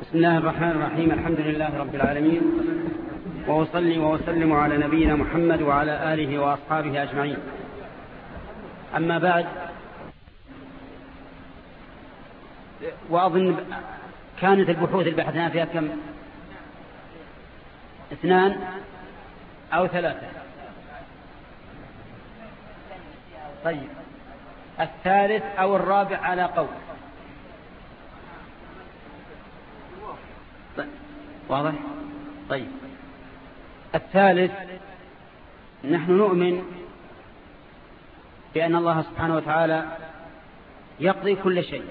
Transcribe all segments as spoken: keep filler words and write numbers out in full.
بسم الله الرحمن الرحيم. الحمد لله رب العالمين، وأصلي وأسلم على نبينا محمد وعلى آله وأصحابه أجمعين. أما بعد، وأظن كانت البحوث اللي بحثنا فيها كم؟ اثنان أو ثلاثة؟ طيب، الثالث أو الرابع على قول. واضح؟ طيب، الثالث، نحن نؤمن بأن الله سبحانه وتعالى يقضي كل شيء،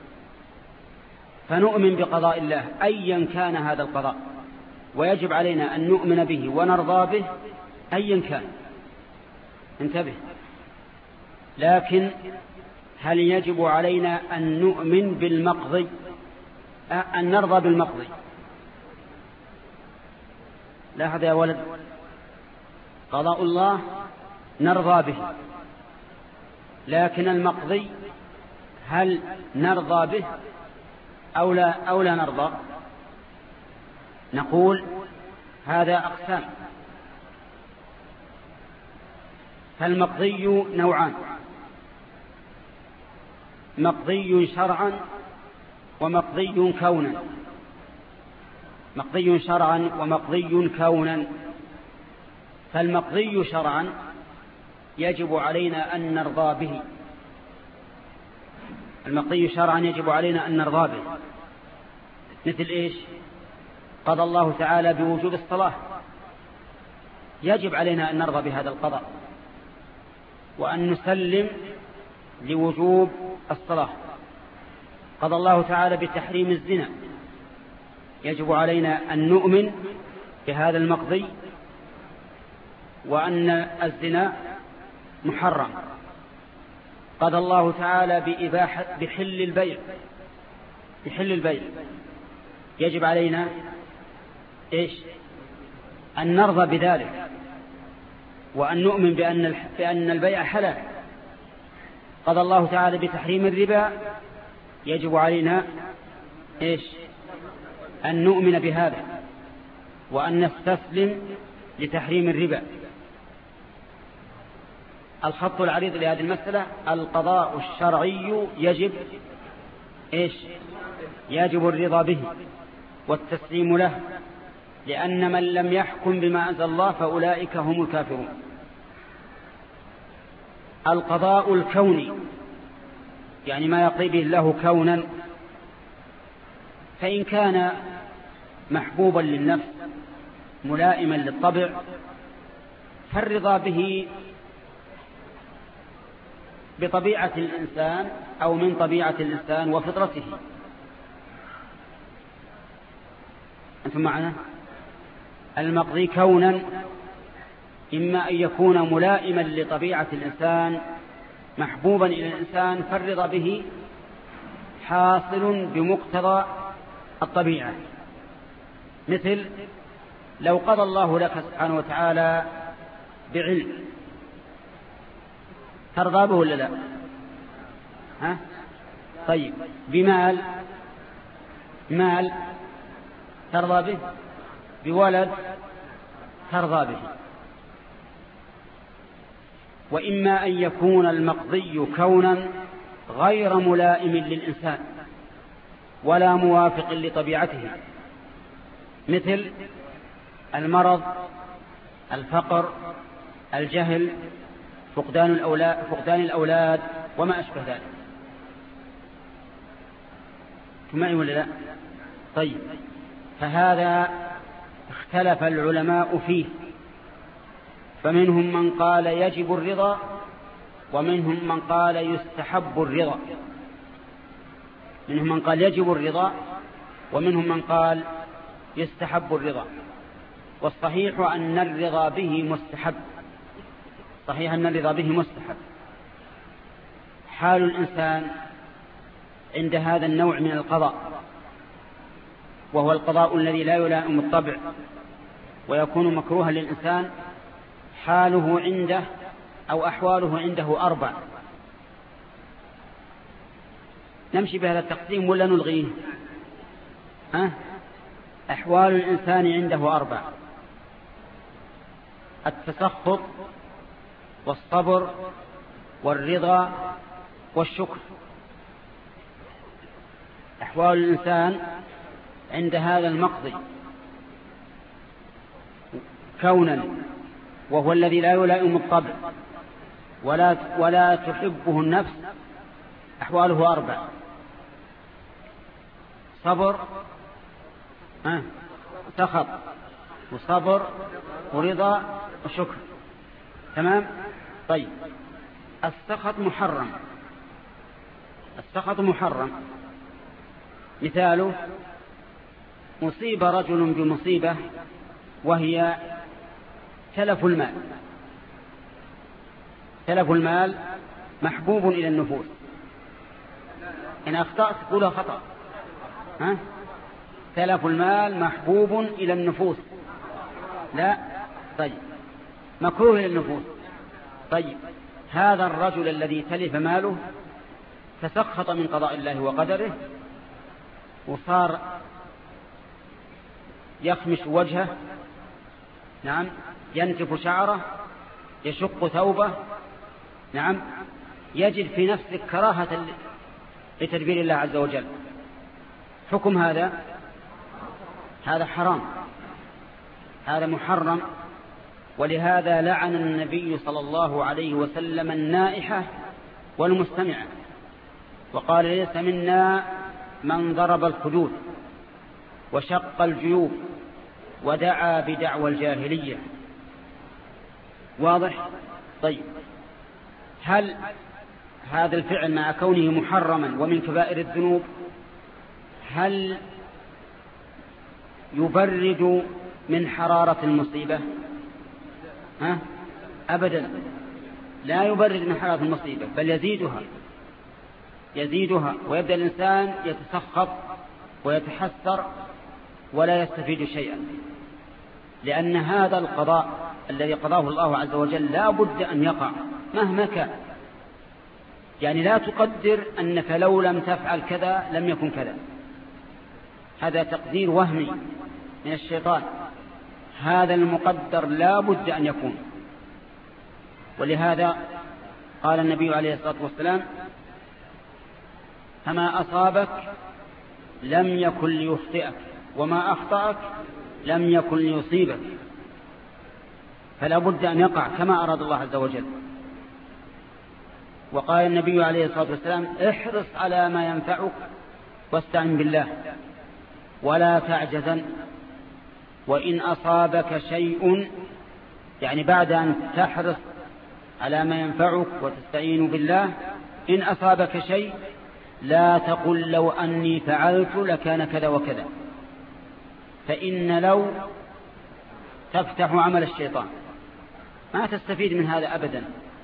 فنؤمن بقضاء الله أيا كان هذا القضاء، ويجب علينا أن نؤمن به ونرضى به أيا كان. انتبه، لكن هل يجب علينا أن نؤمن بالمقضي، أن نرضى بالمقضي؟ لاحظ يا ولد، قضاء الله نرضى به، لكن المقضي هل نرضى به أو لا, أو لا نرضى؟ نقول هذا أقسام. فالمقضي نوعان: مقضي شرعا ومقضي كونا. مقضي شرعا ومقضي كونا. فالمقضي شرعا يجب علينا أن نرضى به. المقضي شرعا يجب علينا أن نرضى به، مثل إيش؟ قضى الله تعالى بوجوب الصلاة، يجب علينا أن نرضى بهذا القضاء وأن نسلم لوجوب الصلاة. قضى الله تعالى بتحريم الزنا، يجب علينا أن نؤمن بهذا المقضي وأن الزنا محرم. قضى الله تعالى بإباحة بحل البيع بحل البيع يجب علينا إيش؟ أن نرضى بذلك وأن نؤمن بأن بأن البيع حلال. قضى الله تعالى بتحريم الربا، يجب علينا إيش؟ أن نؤمن بهذا وأن نستسلم لتحريم الربا. الخط العريض لهذه المسألة: القضاء الشرعي يجب إيش؟ يجب الرضا به والتسليم له، لأن من لم يحكم بما أنزل الله فأولئك هم الكافرون. القضاء الكوني يعني ما يقضي به الله كونا، فإن كان محبوبا للنفس ملائما للطبع فالرضا به بطبيعة الإنسان أو من طبيعة الإنسان وفطرته. أنتم معنا؟ المقضي كونا إما أن يكون ملائما لطبيعة الإنسان محبوبا إلى الإنسان، فالرضا به حاصل بمقتضى الطبيعة. مثل لو قضى الله لك سبحانه وتعالى بعلم، ترضى به ولا لا؟ ها؟ طيب، بمال مال ترضى به؟ بولد ترضى به؟ وإما أن يكون المقضي كونا غير ملائم للإنسان ولا موافق لطبيعته، مثل المرض، الفقر، الجهل، فقدان الأولاد, فقدان الأولاد وما أشبه ذلك. معي ولا لا؟ طيب، فهذا اختلف العلماء فيه، فمنهم من قال يجب الرضا ومنهم من قال يستحب الرضا. منهم من قال يجب الرضا ومنهم من قال يستحب الرضا. والصحيح أن الرضا به مستحب. صحيح أن الرضا به مستحب. حال الإنسان عند هذا النوع من القضاء، وهو القضاء الذي لا يلائم الطبع ويكون مكروها للإنسان، حاله عنده أو أحواله عنده أربع. نمشي بهذا التقسيم ولا نلغيه؟ أه؟ أحوال الإنسان عنده أربع: التسخط والصبر والرضا والشكر. أحوال الإنسان عند هذا المقضي كونا، وهو الذي لا يلائم الطبع ولا, ولا تحبه النفس، أحواله أربع: صبر، أه؟ سخط وصبر ورضا وشكر. تمام؟ طيب، السخط محرم. السخط محرم مثاله: مصيب رجل بمصيبة وهي تلف المال. تلف المال محبوب إلى النفوس. إن أخطأت قولها خطأ. ها؟ تلف المال محبوب إلى النفوس. لا، طيب، مكروه إلى النفوس. طيب، هذا الرجل الذي تلف ماله تسخط من قضاء الله وقدره، وصار يخمش وجهه، نعم، ينتف شعره، يشق ثوبه، نعم، يجد في نفسه كراهة لتدبير الله عز وجل. حكم هذا هذا حرام، هذا محرم. ولهذا لعن النبي صلى الله عليه وسلم النائحة والمستمعة، وقال: ليس منا من ضرب الخدود وشق الجيوب ودعا بدعوى الجاهلية. واضح؟ طيب، هل هذا الفعل مع كونه محرما ومن كبائر الذنوب هل يبرد من حرارة المصيبة؟ ها؟ أبدا، لا يبرد من حرارة المصيبة، بل يزيدها يزيدها ويبدأ الإنسان يتسخط ويتحسر ولا يستفيد شيئا، لأن هذا القضاء الذي قضاه الله عز وجل لا بد أن يقع مهما كان. يعني لا تقدر أنك لو لم تفعل كذا لم يكن كذا، هذا تقدير وهمي من الشيطان. هذا المقدر لا بد أن يكون. ولهذا قال النبي عليه الصلاة والسلام: فما أصابك لم يكن ليخطئك، وما أخطأك لم يكن ليصيبك. فلا بد أن يقع كما أراد الله عز وجل. وقال النبي عليه الصلاة والسلام: احرص على ما ينفعك واستعن بالله ولا تعجزن، وإن أصابك شيء، يعني بعد أن تحرص على ما ينفعك وتستعين بالله، إن أصابك شيء لا تقل لو أني فعلت لكان كذا وكذا، فإن لو تفتح عمل الشيطان، ما تستفيد من هذا أبدا.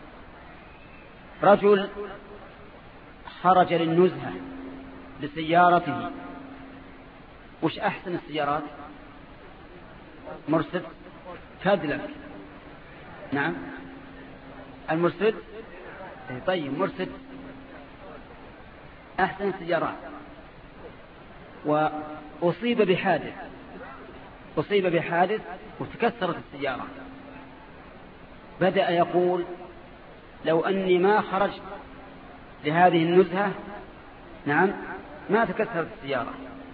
رجل خرج للنزهة بسيارته. وش أحسن السيارات؟ مرسيد، كاديلاك، نعم، المرسيد. طيب، مرسيد أحسن السيارات. وأصيب بحادث أصيب بحادث وتكسرت السيارة. بدأ يقول: لو أني ما خرجت لهذه النزهة، نعم، ما تكسرت السيارة.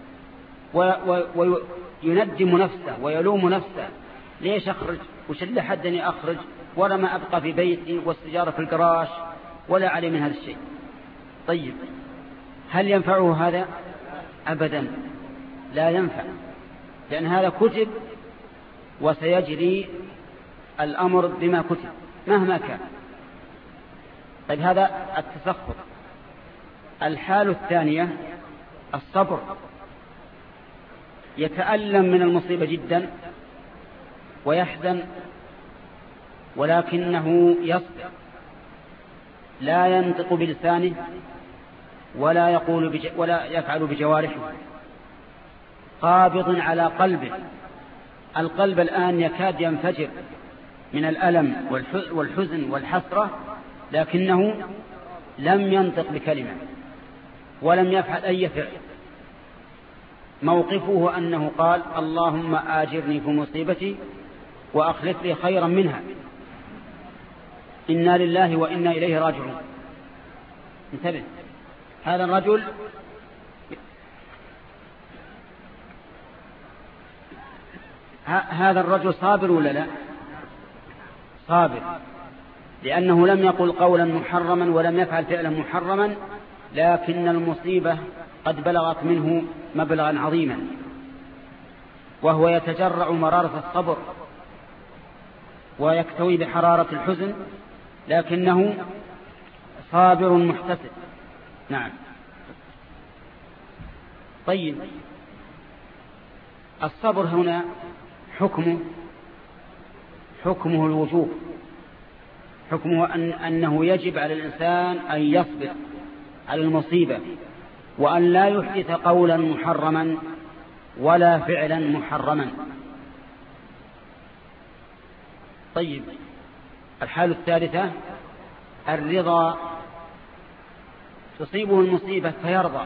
ويندم نفسه ويلوم نفسه: ليش أخرج؟ وش اللي حدني أخرج ولا ما أبقى في بيتي والسيارة في الجراج ولا علي من هذا الشيء؟ طيب، هل ينفعه هذا؟ أبدا، لا ينفع، لأن هذا كتب وسيجري الأمر بما كتب مهما كان. طيب، هذا التسخط. الحال الثانية الصبر. يتألم من المصيبة جدا ويحزن، ولكنه يصبر، لا ينطق بلسانه ولا يقول بج... ولا يفعل بجوارحه، قابض على قلبه. القلب الآن يكاد ينفجر من الألم والحزن والحسرة، لكنه لم ينطق بكلمة ولم يفعل أي فعل. موقفه أنه قال اللهم آجرني في مصيبتي وأخلف لي خيرا منها، إنا لله وإنا إليه راجعون. انتبه، هذا الرجل هذا الرجل صابر ولا لا؟ صابر، لأنه لم يقل قولا محرما ولم يفعل فعلا محرما، لكن المصيبة قد بلغت منه مبلغا عظيما، وهو يتجرع مرارة الصبر ويكتوي بحرارة الحزن، لكنه صابر محتسب. نعم. طيب، الصبر هنا حكمه حكمه الوجوب، حكمه أن أنه يجب على الإنسان أن يصبر على المصيبة، وأن لا يحدث قولا محرما ولا فعلا محرما. طيب، الحالة الثالثة الرضا، تصيبه المصيبة فيرضى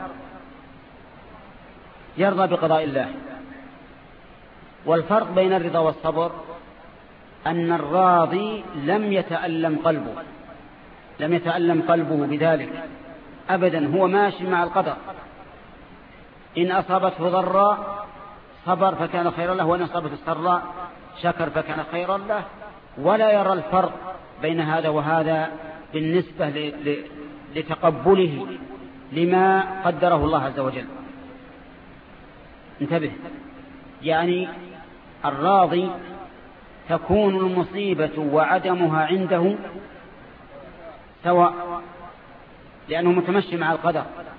يرضى بقضاء الله. والفرق بين الرضا والصبر أن الراضي لم يتألم قلبه لم يتألم قلبه بذلك أبدا، هو ماشي مع القدر، إن أصابته ضراء صبر فكان خيرا له، وإن أصابته سراء شكر فكان خيرا له، ولا يرى الفرق بين هذا وهذا بالنسبة لتقبله لما قدره الله عز وجل. انتبه، يعني الراضي تكون المصيبة وعدمها عنده سواء، لأنه متمشي مع القدر،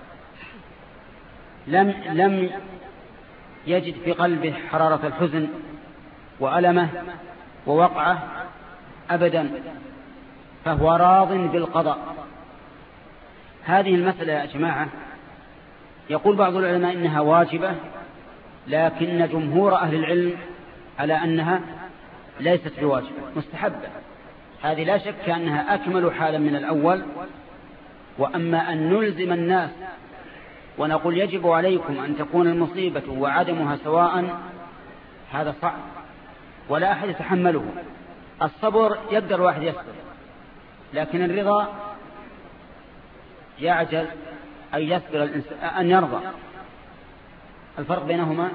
لم لم يجد في قلبه حرارة الحزن وألمه ووقعه أبدا، فهو راض بالقضاء. هذه المسألة يا جماعة يقول بعض العلماء إنها واجبة، لكن جمهور أهل العلم على أنها ليست بواجبة، مستحبة. هذه لا شك أنها أكمل حالا من الأول. وأما أن نلزم الناس ونقول يجب عليكم أن تكون المصيبة وعدمها سواء، هذا صعب ولا أحد يتحمله. الصبر يقدر واحد يصبر، لكن الرضا يعجز أن يصبر الإنسان أن يرضى. الفرق بينهما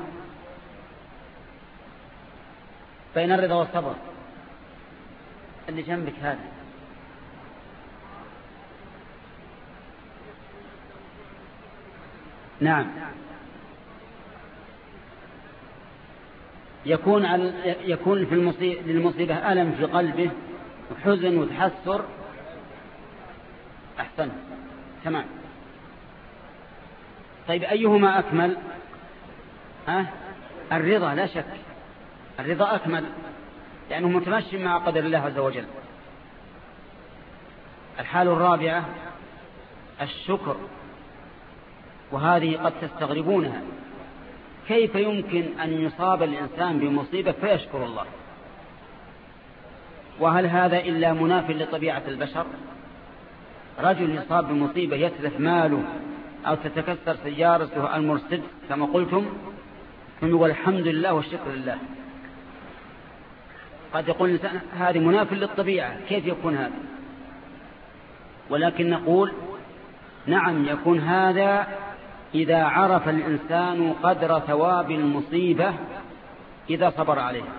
بين الرضا والصبر اللي جنبك هذا. نعم، يكون يكون في المصيبة للمصيبة ألم في قلبه وحزن وتحسر. أحسن، تمام. طيب، أيهما أكمل؟ أه؟ الرضا لا شك، الرضا أكمل لأنه متمشي مع قدر الله عز وجل. الحالة الرابعة الشكر، وهذه قد تستغربونها، كيف يمكن أن يصاب الإنسان بمصيبة فيشكر الله؟ وهل هذا إلا مناف لطبيعة البشر؟ رجل يصاب بمصيبة يتلف ماله أو تتكسر سيارته المرسيدس كما قلتم، ثم يقول الحمد لله والشكر لله. قد يقول الإنسان هذه مناف للطبيعة، كيف يكون هذا؟ ولكن نقول نعم، يكون هذا إذا عرف الإنسان قدر ثواب المصيبة إذا صبر عليها.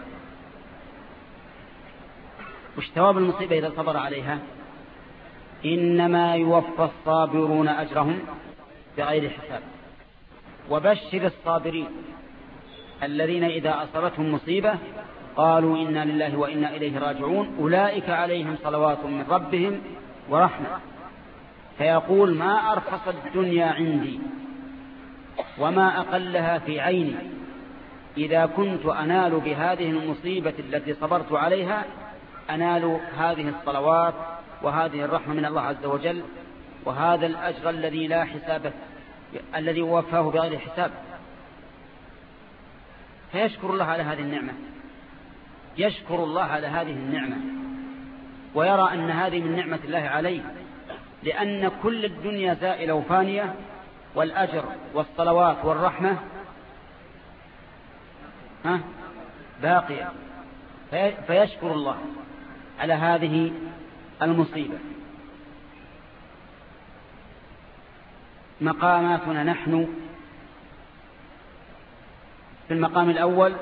وش ثواب المصيبة إذا صبر عليها؟ إنما يوفى الصابرون أجرهم بغير حساب. وبشر الصابرين الذين إذا أصابتهم مصيبة قالوا إنا لله وإنا إليه راجعون أولئك عليهم صلوات من ربهم ورحمة. فيقول ما أرخص الدنيا عندي وما أقلها في عيني إذا كنت أنال بهذه المصيبة التي صبرت عليها، أنال هذه الصلوات وهذه الرحمة من الله عز وجل، وهذا الأجر الذي لا حساب الذي وفاه بغير حساب. فيشكر الله على هذه النعمة، يشكر الله على هذه النعمة، ويرى أن هذه من نعمة الله عليه، لأن كل الدنيا زائلة وفانية، والأجر والصلوات والرحمة ها باقية، فيشكر الله على هذه المصيبة. مقاماتنا نحن في المقام الأول،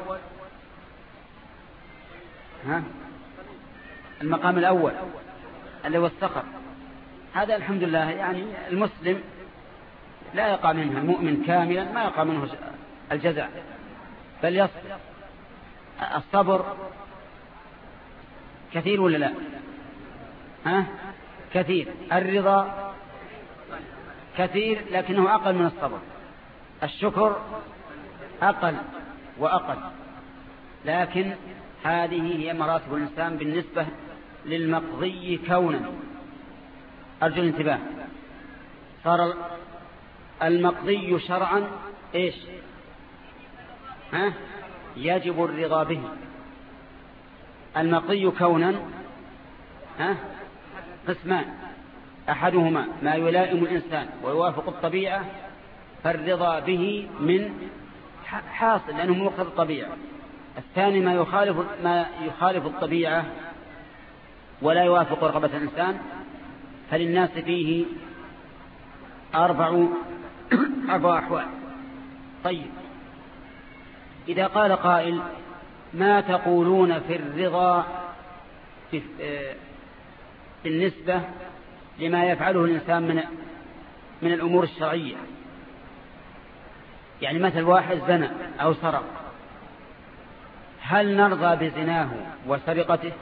ها المقام الأول اللي هو السخط، هذا الحمد لله يعني المسلم لا يقع منه، المؤمن كاملا ما يقع منه الجزع بل يصبر. الصبر كثير ولا لا؟ ها كثير. الرضا كثير لكنه أقل من الصبر. الشكر أقل وأقل، لكن هذه هي مراتب الإنسان بالنسبة للمقضي كونا. أرجو الانتباه. صار المقضي شرعا إيش؟ ها يجب الرضا به. المقضي كونا ها قسمان، أحدهما ما يلائم الإنسان ويوافق الطبيعة فالرضا به من حاصل لأنه مقتضى الطبيعة. الثاني ما يخالف ما يخالف الطبيعة ولا يوافق رغبة الإنسان، فللناس فيه أربع أربع أحوال. طيب، إذا قال قائل ما تقولون في الرضا في بالنسبة لما يفعله الإنسان من من الأمور الشرعية، يعني مثل واحد زنى أو سرق، هل نرضى بزناه وسرقته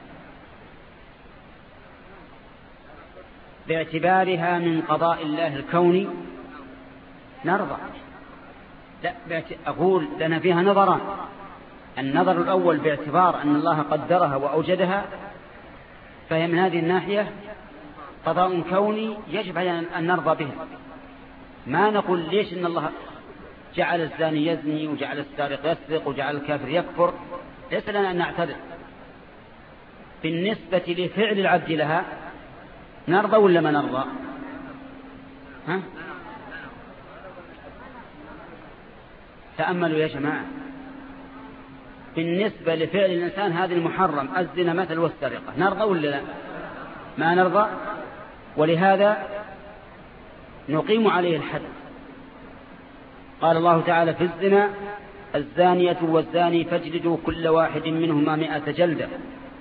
باعتبارها من قضاء الله الكوني؟ نرضى. لا، أقول لنا فيها نظران. النظر الأول باعتبار أن الله قدرها وأوجدها، فهي من هذه الناحية قضاء كوني يجب علينا أن نرضى به. ما نقول ليش إن الله جعل الزاني يزني وجعل السارق يسرق وجعل الكافر يكفر، ليس لنا أن نعترض. بالنسبة لفعل العبد لها نرضى ولا ما نرضى؟ ها؟ تأملوا يا جماعة. بالنسبة لفعل الإنسان هذا المحرم الزنا مثل والسرقة، نرضى ولا لا؟ ما نرضى. ولهذا نقيم عليه الحد. قال الله تعالى في الزنا الزانية والزاني فاجلدوا كل واحد منهما مئة جلدة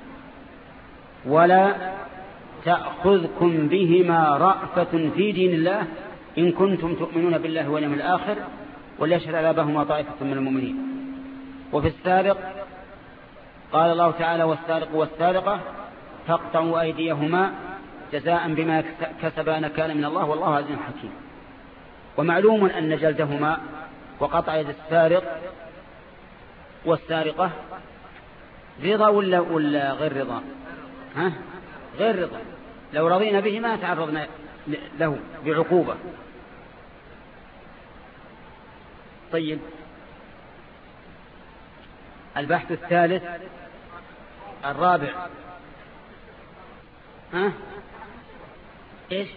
ولا تأخذكم بهما رأفة في دين الله إن كنتم تؤمنون بالله واليوم الآخر وليشهد عذابهما طائفة من المؤمنين. وفي السارق قال الله تعالى والسارق والسارقة فاقطعوا أيديهما جزاء بما كسبا نكالا من الله والله عزيز حكيم. ومعلوم أن جلدهما وقطع يد السارق والسارقة رضا ولا, ولا غير رضا؟ ها؟ غير رضا. لو رضينا به ما تعرضنا له بعقوبة. طيب، البحث الثالث الرابع، ها ايش؟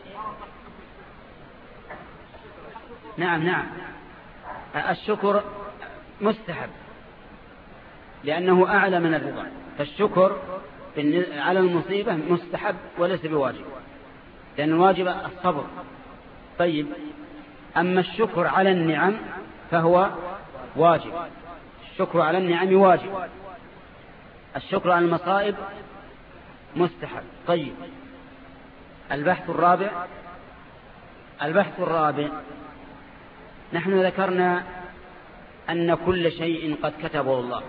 نعم نعم الشكر مستحب لأنه أعلى من الرضا، فالشكر على المصيبة مستحب وليس بواجب، لأن الواجب الصبر. طيب، أما الشكر على النعم فهو واجب. الشكر على النعم واجب، الشكر على المصائب مستحب. طيب، البحث الرابع البحث الرابع نحن ذكرنا أن كل شيء قد كتبه الله،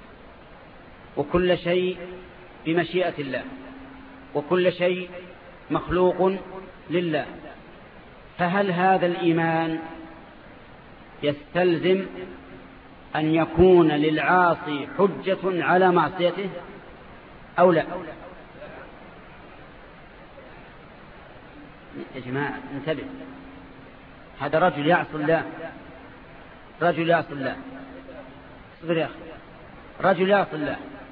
وكل شيء بمشيئة الله، وكل شيء مخلوق لله. فهل هذا الإيمان يستلزم أن يكون للعاصي حجة على معصيته أو لا؟ يا جماعة انتبه، هذا رجل يعصي الله، رجل يعصي الله، اصبر يا أخي، رجل يعصي الله،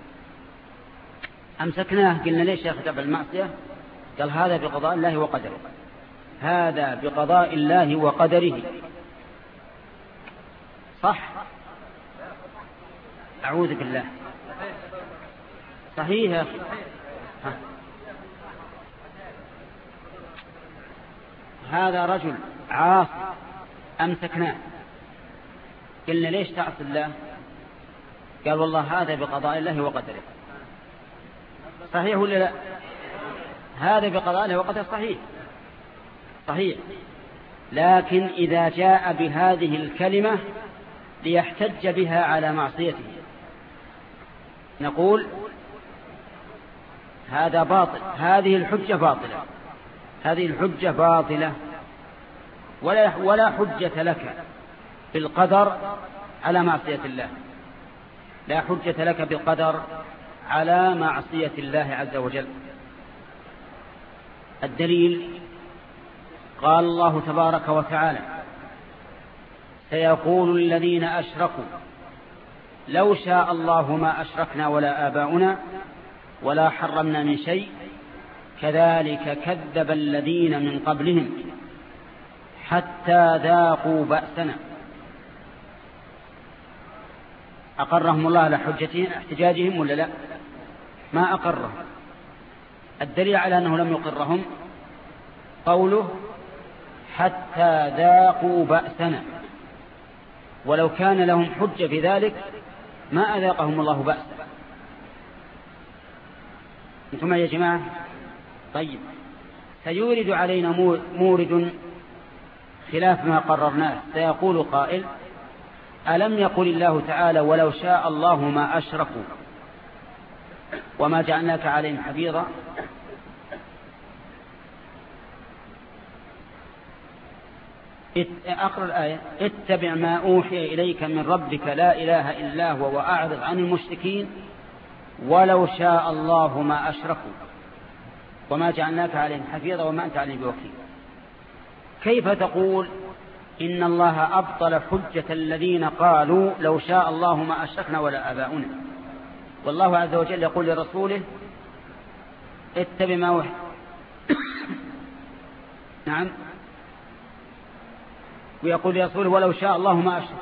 أمسكناه قلنا ليش يا أخي تبع المعصية؟ قال هذا بقضاء الله وقدره، هذا بقضاء الله وقدره. صح؟ أعوذ بالله. صحيح يا أخي. هذا رجل عاصي أمسكناه قلنا ليش تعصي الله؟ قال والله هذا بقضاء الله وقدره. صحيح ولا لا؟ هذا بقضاء الله وقدره صحيح صحيح. لكن إذا جاء بهذه الكلمة ليحتج بها على معصيته نقول هذا باطل، هذه الحجة باطلة، هذه الحجة باطلة ولا ولا حجة لك بالقدر على معصية الله، لا حجة لك بالقدر على معصية الله عز وجل. الدليل قال الله تبارك وتعالى سيقول الذين أشركوا لو شاء الله ما أشركنا ولا آباؤنا ولا حرمنا من شيء كذلك كذب الذين من قبلهم حتى ذاقوا بأسنا. أقرهم الله على حجتهم احتجاجهم ولا لا؟ ما أقرهم. الدليل على أنه لم يقرهم قوله حتى ذاقوا بأسنا، ولو كان لهم حجة في ذلك ما أذاقهم الله بأسا. أنتم يا جماعة؟ طيب سيورد علينا مورد خلاف ما قررناه. سيقول قائل ألم يقل الله تعالى ولو شاء الله ما أشركوا وما جعلناك عليهم حفيظا؟ أقرأ الآية اتبع ما أوحي إليك من ربك لا إله إلا هو وأعرض عن المشركين ولو شاء الله ما أشركوا وما جعلناك عليهم حفيظا وما أنت عليهم بوكيل. كيف تقول إن الله أبطل حجة الذين قالوا لو شاء الله ما أشركنا ولا آباؤنا، والله عز وجل يقول لرسوله اتبع ما أوحي نعم، ويقول لرسوله ولو شاء الله ما أشرك.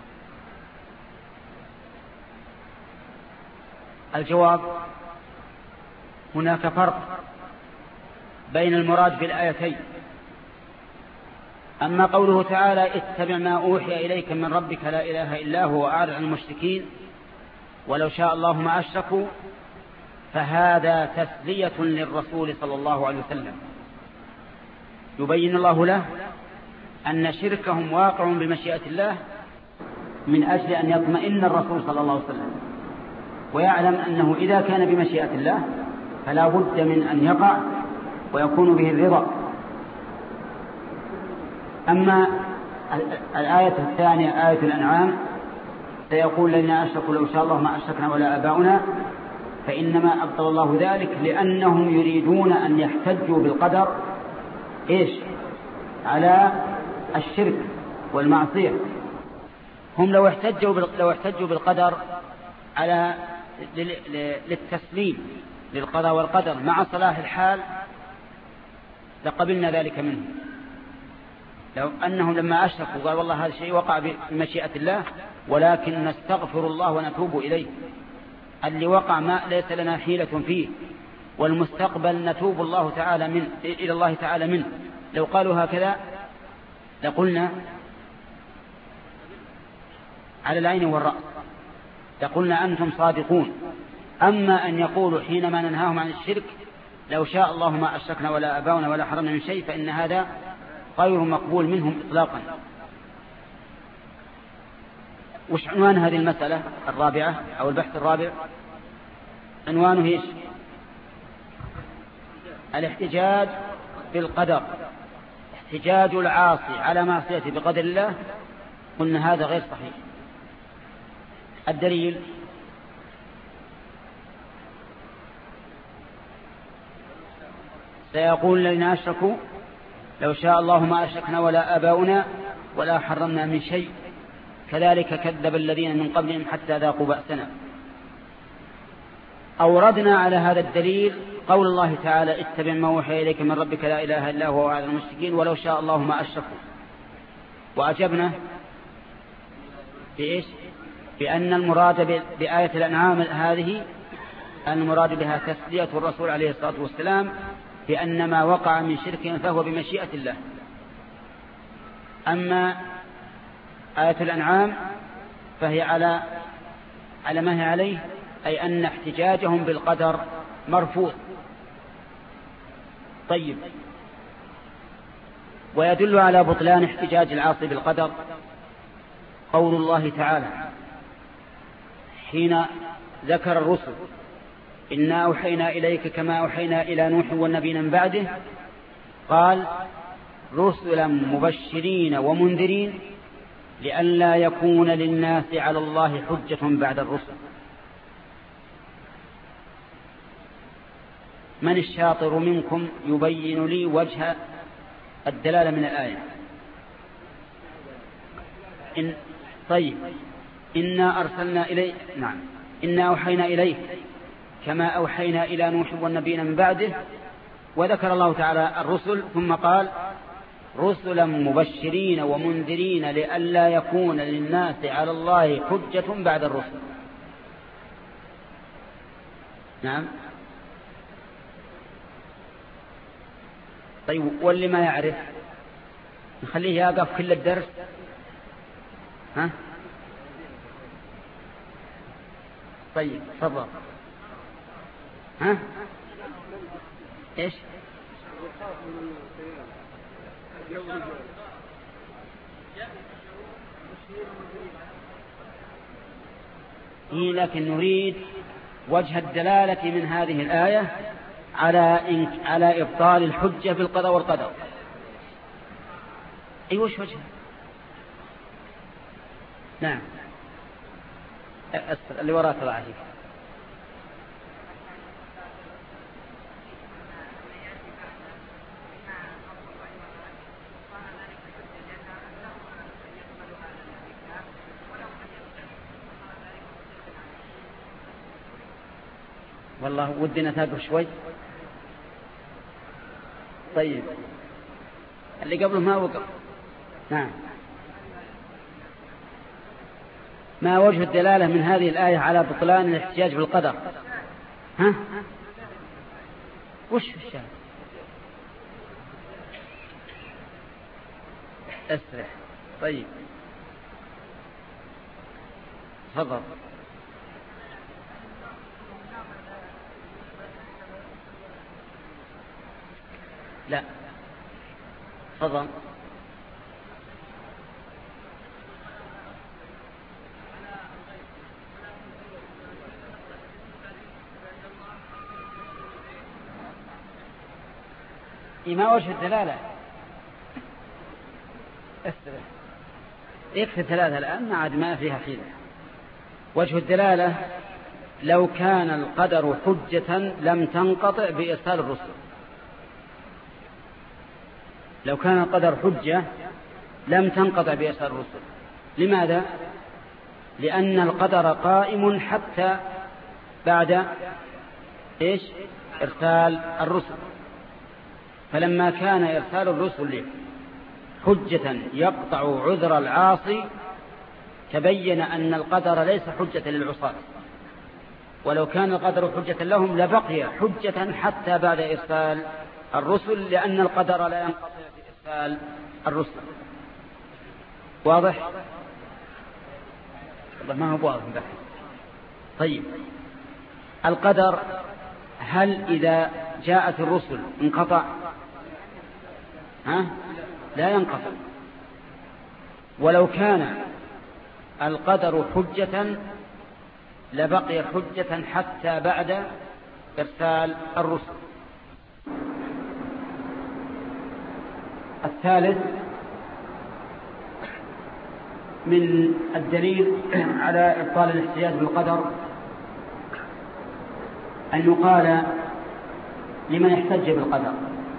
الجواب هناك فرق بين المراد في الآيتين. أما قوله تعالى اتبع ما أوحي إليك من ربك لا إله إلا هو وأعرض عن المشركين ولو شاء الله ما أشركوا فهذا تسلية للرسول صلى الله عليه وسلم، يبين الله له أن شركهم واقع بمشيئة الله من أجل أن يطمئن الرسول صلى الله عليه وسلم ويعلم أنه إذا كان بمشيئة الله فلا بد من أن يقع ويكون به الرضا. أما الآية الثانية آية الأنعام سيقول لنا أشركوا لو شاء الله ما أشركنا ولا آباؤنا، فإنما أبطل الله ذلك لأنهم يريدون أن يحتجوا بالقدر إيش على الشرك والمعصية. هم لو احتجوا لو احتجوا بالقدر على للتسليم للقضاء والقدر مع صلاح الحال لقبلنا ذلك منهم. لو أنهم لما أشركوا قال والله هذا الشيء وقع بمشيئة الله ولكن نستغفر الله ونتوب إليه، اللي وقع ما ليس لنا حيلة فيه والمستقبل نتوب الله تعالى من إلى الله تعالى منه، لو قالوا هكذا لقلنا على العين والرأس لقلنا أنتم صادقون. أما أن يقولوا حينما ننهاهم عن الشرك لو شاء الله ما أشركنا ولا أباؤنا ولا حرمنا من شيء فإن هذا غير مقبول منهم إطلاقا. وش عنوان هذه المسألة الرابعة أو البحث الرابع؟ عنوانه إيش؟ الاحتجاج بالقدر، احتجاج العاصي على معصيته بقدر الله. قلنا هذا غير صحيح. الدليل سيقول الذين أشركوا لو شاء الله ما أشركنا ولا آباؤنا ولا حرمنا من شيء كذلك كذب الذين من قبلهم حتى ذاقوا بأسنا. أوردنا على هذا الدليل قول الله تعالى اتبع ما أوحي إليك من ربك لا إله إلا هو وأعرض عن المشركين ولو شاء الله ما أشركوا، وأجبنا بإيش؟ بأن المراد بآية الأنعام هذه المراد بها تسلية الرسول عليه الصلاة والسلام بأن ما وقع من شرك فهو بمشيئة الله. أما آية الأنعام فهي على على ما هي عليه، أي أن احتجاجهم بالقدر مرفوض. طيب، ويدل على بطلان احتجاج العاصي بالقدر قول الله تعالى حين ذكر الرسل: إنا أوحينا إليك كما أوحينا إلى نوح والنبيين من بعده، قال: رسلا مبشرين ومنذرين لئلا يكون للناس على الله حجة بعد الرسل. من الشاطر منكم يبين لي وجه الدلالة من الآية؟ إن طيب، إنا أرسلنا إليه، نعم، إنا أوحينا إليه كما أوحينا إلى نوح والنبيين من بعده، وذكر الله تعالى الرسل ثم قال: رسلا مبشرين ومنذرين لئلا يكون للناس على الله حجة بعد الرسل. نعم. طيب، واللي ما يعرف نخليه يقف كل الدرس؟ ها؟ طيب، تفضل. ها؟ ايش؟ إيه، لكن نريد وجه الدلالة من هذه الآية على على إبطال الحجة بالقضاء والقدر. أي وش وجهها؟ نعم، اللي وراك الله عليك. والله ودنا تاقف شوي. طيب، اللي قبله ما وقف. نعم. ما وجه الدلالة من هذه الآية على بطلان الاحتجاج بالقدر؟ ها؟ وش الشيء؟ أسرع. طيب، تفضل. لا، تفضل. ما وجه الدلالة؟ استرح، يكفي ثلاثة الآن، ما عاد ما فيها حيلة. وجه الدلالة: لو كان القدر حجة لم تنقطع بإرسال الرسل. لو كان القدر حجة لم تنقطع بإرسال الرسل. لماذا؟ لأن القدر قائم حتى بعد إيش؟ إرسال الرسل. فلما كان إرسال الرسل حجة يقطع عذر العاصي تبين أن القدر ليس حجة للعصاة، ولو كان القدر حجة لهم لبقي حجة حتى بعد إرسال الرسل، لأن القدر لا ينقطع بإرسال الرسل. واضح؟ والله ما هو واضح بحث. طيب، القدر هل إذا جاءت الرسل انقطع؟ ها؟ لا ينقطع. ولو كان القدر حجة لبقي حجة حتى بعد إرسال الرسل. الثالث من الدليل على إبطال الاحتجاج بالقدر أن يقال لمن احتج بالقدر: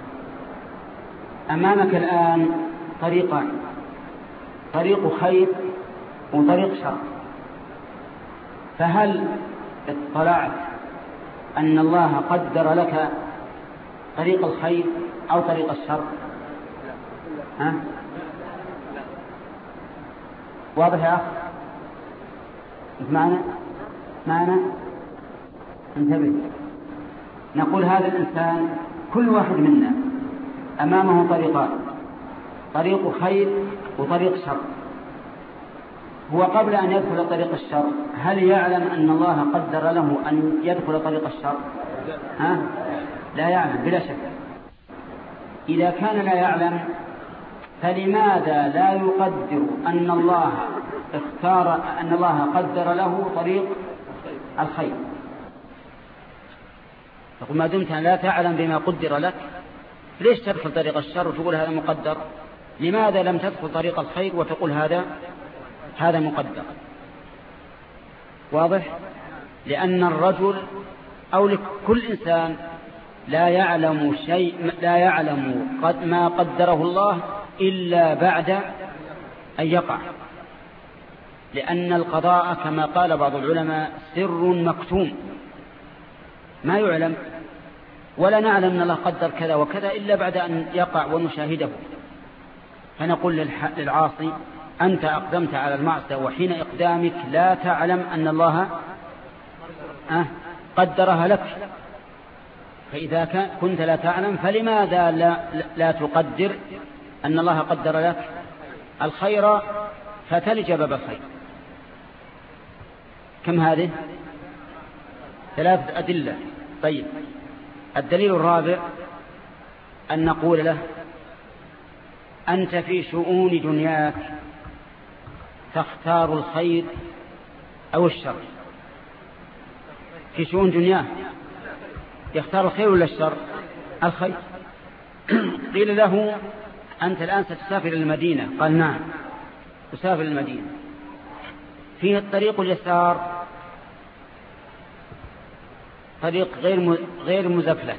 أمامك الآن طريقان، طريق خير وطريق شر، فهل اطلعت أن الله قدر لك طريق الخير أو طريق الشر؟ ها؟ واضح يا أخ؟ معنا معنا انتبه. نقول هذا الإنسان كل واحد منا أمامه طريقان، طريق خير وطريق شر. هو قبل أن يدخل طريق الشر هل يعلم أن الله قدر له أن يدخل طريق الشر؟ ها؟ لا يعلم بلا شك. إذا كان لا يعلم فلماذا لا يقدر أن الله اختار أن الله قدر له طريق الخير؟ يقول ما دمت لا تعلم بما قدر لك ليش تدخل طريق الشر وتقول هذا مقدر؟ لماذا لم تدخل طريق الخير وتقول هذا هذا مقدر؟ واضح؟ لأن الرجل أو لكل إنسان لا يعلم شيء لا يعلم قد ما قدره الله إلا بعد أن يقع، لأن القضاء كما قال بعض العلماء سر مكتوم ما يعلم، ولا نعلم أن الله قدر كذا وكذا إلا بعد أن يقع ونشاهده. فنقول للعاصي أنت أقدمت على المعصية وحين إقدامك لا تعلم أن الله قدرها لك، فإذا كنت لا تعلم فلماذا لا, لا تقدر أن الله قدر لك الخير فتلج باب الخير؟ كم هذه؟ ثلاثة أدلة. طيب الدليل الرابع أن نقول له أنت في شؤون دنياك تختار الخير أو الشر. في شؤون دنياه يختار الخير ولا الشر؟ الخير. قيل له أنت الآن ستسافر المدينة، قال نعم أسافر المدينة. فيه الطريق اليسار طريق غير غير مزفلة،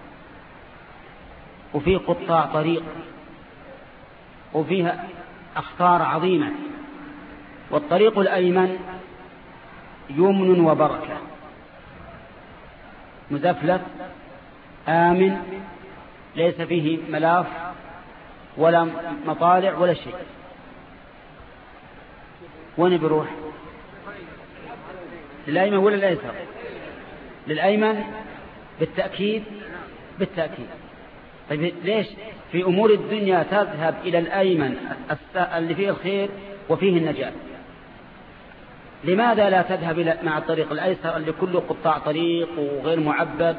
وفيه قطاع طريق، وفيها أخطار عظيمة، والطريق الأيمن يمن وبركة، مزفلة آمن ليس فيه ملاف ولا مطالع ولا شيء. وين بروح؟ للأيمن ولا الأيسر؟ للأيمن بالتأكيد بالتأكيد. طيب ليش في أمور الدنيا تذهب إلى الأيمن اللي فيه الخير وفيه النجاة؟ لماذا لا تذهب إلى مع الطريق الأيسر اللي كله قطاع طريق وغير معبد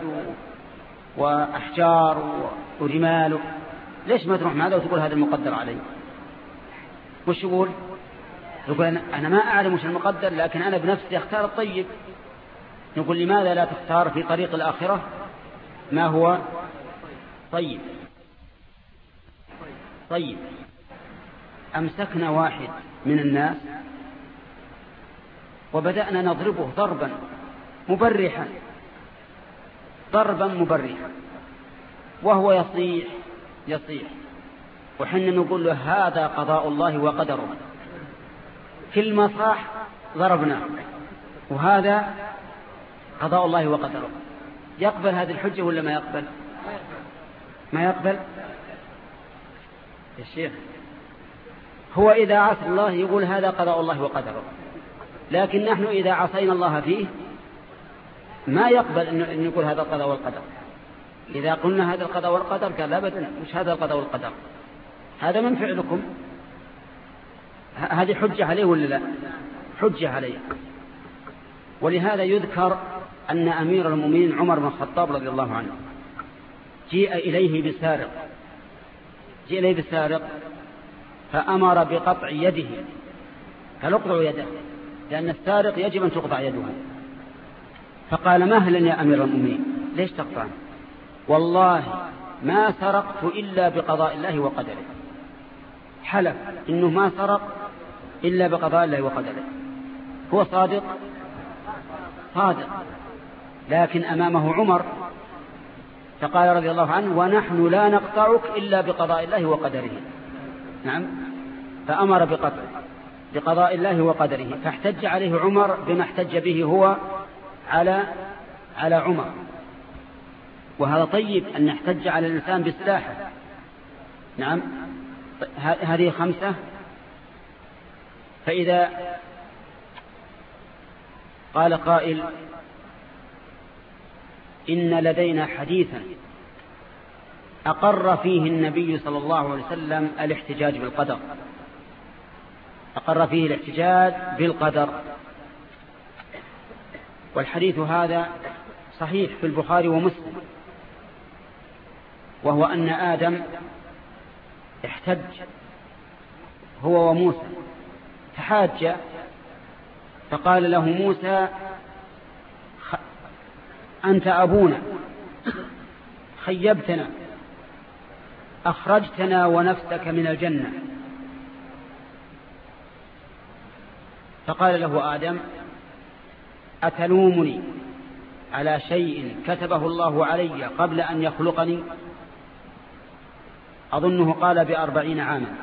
وأحجار ورمال؟ ليش ما تروح مع هذا وتقول هذا المقدر علي؟ وش يقول؟ يقول أنا ما أعلم وش المقدر لكن أنا بنفسي أختار الطيب. نقول لماذا لا تختار في طريق الآخرة ما هو طيب؟ طيب أمسكنا واحد من الناس وبدأنا نضربه ضربا مبرحا ضربا مبرحا وهو يصيح يصيح وحنا نقول له هذا قضاء الله وقدره، كل ما صاح ضربنا وهذا قضاء الله وقدره. يقبل هذه الحجة ولا ما يقبل؟ ما يقبل يا شيخ. هو إذا عصى الله يقول هذا قضاء الله وقدره، لكن نحن إذا عصينا الله فيه ما يقبل أن يقول هذا القضاء والقدر. إذا قلنا هذا القضاء والقدر قال لا أبدا مش هذا القضاء والقدر، هذا من فعلكم. هذه حجة عليه ولا لا؟ حجة عليه. ولهذا يذكر أن أمير المؤمنين عمر بن الخطاب رضي الله عنه جيء إليه بسارق جيء إليه بسارق فأمر بقطع يده، قال اقطعوا يده لأن السارق يجب أن تقطع يده. فقال مهلا يا أمير المؤمنين ليش تقطع؟ والله ما سرقت إلا بقضاء الله وقدره. حلف إنه ما سرق إلا بقضاء الله وقدره. هو صادق صادق لكن أمامه عمر فقال رضي الله عنه ونحن لا نقطعك إلا بقضاء الله وقدره. نعم. فأمر بقطع بقضاء الله وقدره، فاحتج عليه عمر بما احتج به هو على على عمر. وهذا طيب أن نحتج على الإنسان بسلاحه. نعم. هذه خمسة. فإذا قال قائل: إن لدينا حديثا أقر فيه النبي صلى الله عليه وسلم الاحتجاج بالقدر، أقر فيه الاحتجاج بالقدر. والحديث هذا صحيح في البخاري ومسلم، وهو أن آدم احتج هو وموسى، تحاج، فقال له موسى: أنت أبونا، خيبتنا، أخرجتنا ونفسك من الجنة. فقال له آدم: أتلومني على شيء كتبه الله علي قبل أن يخلقني؟ أظنه قال بأربعين عاما.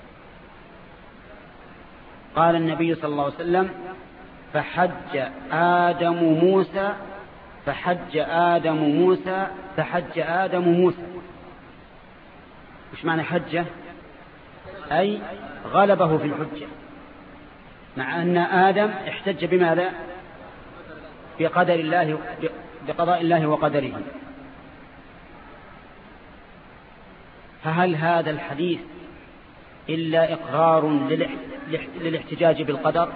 قال النبي صلى الله عليه وسلم: فحج آدم موسى فحج آدم موسى فحج آدم موسى. مش معنى حجة؟ أي غلبه في الحجة، مع أن آدم احتج بماذا؟ بقدر الله، بقضاء الله وقدره. فهل هذا الحديث إلا إقرار للاحتجاج بالقدر؟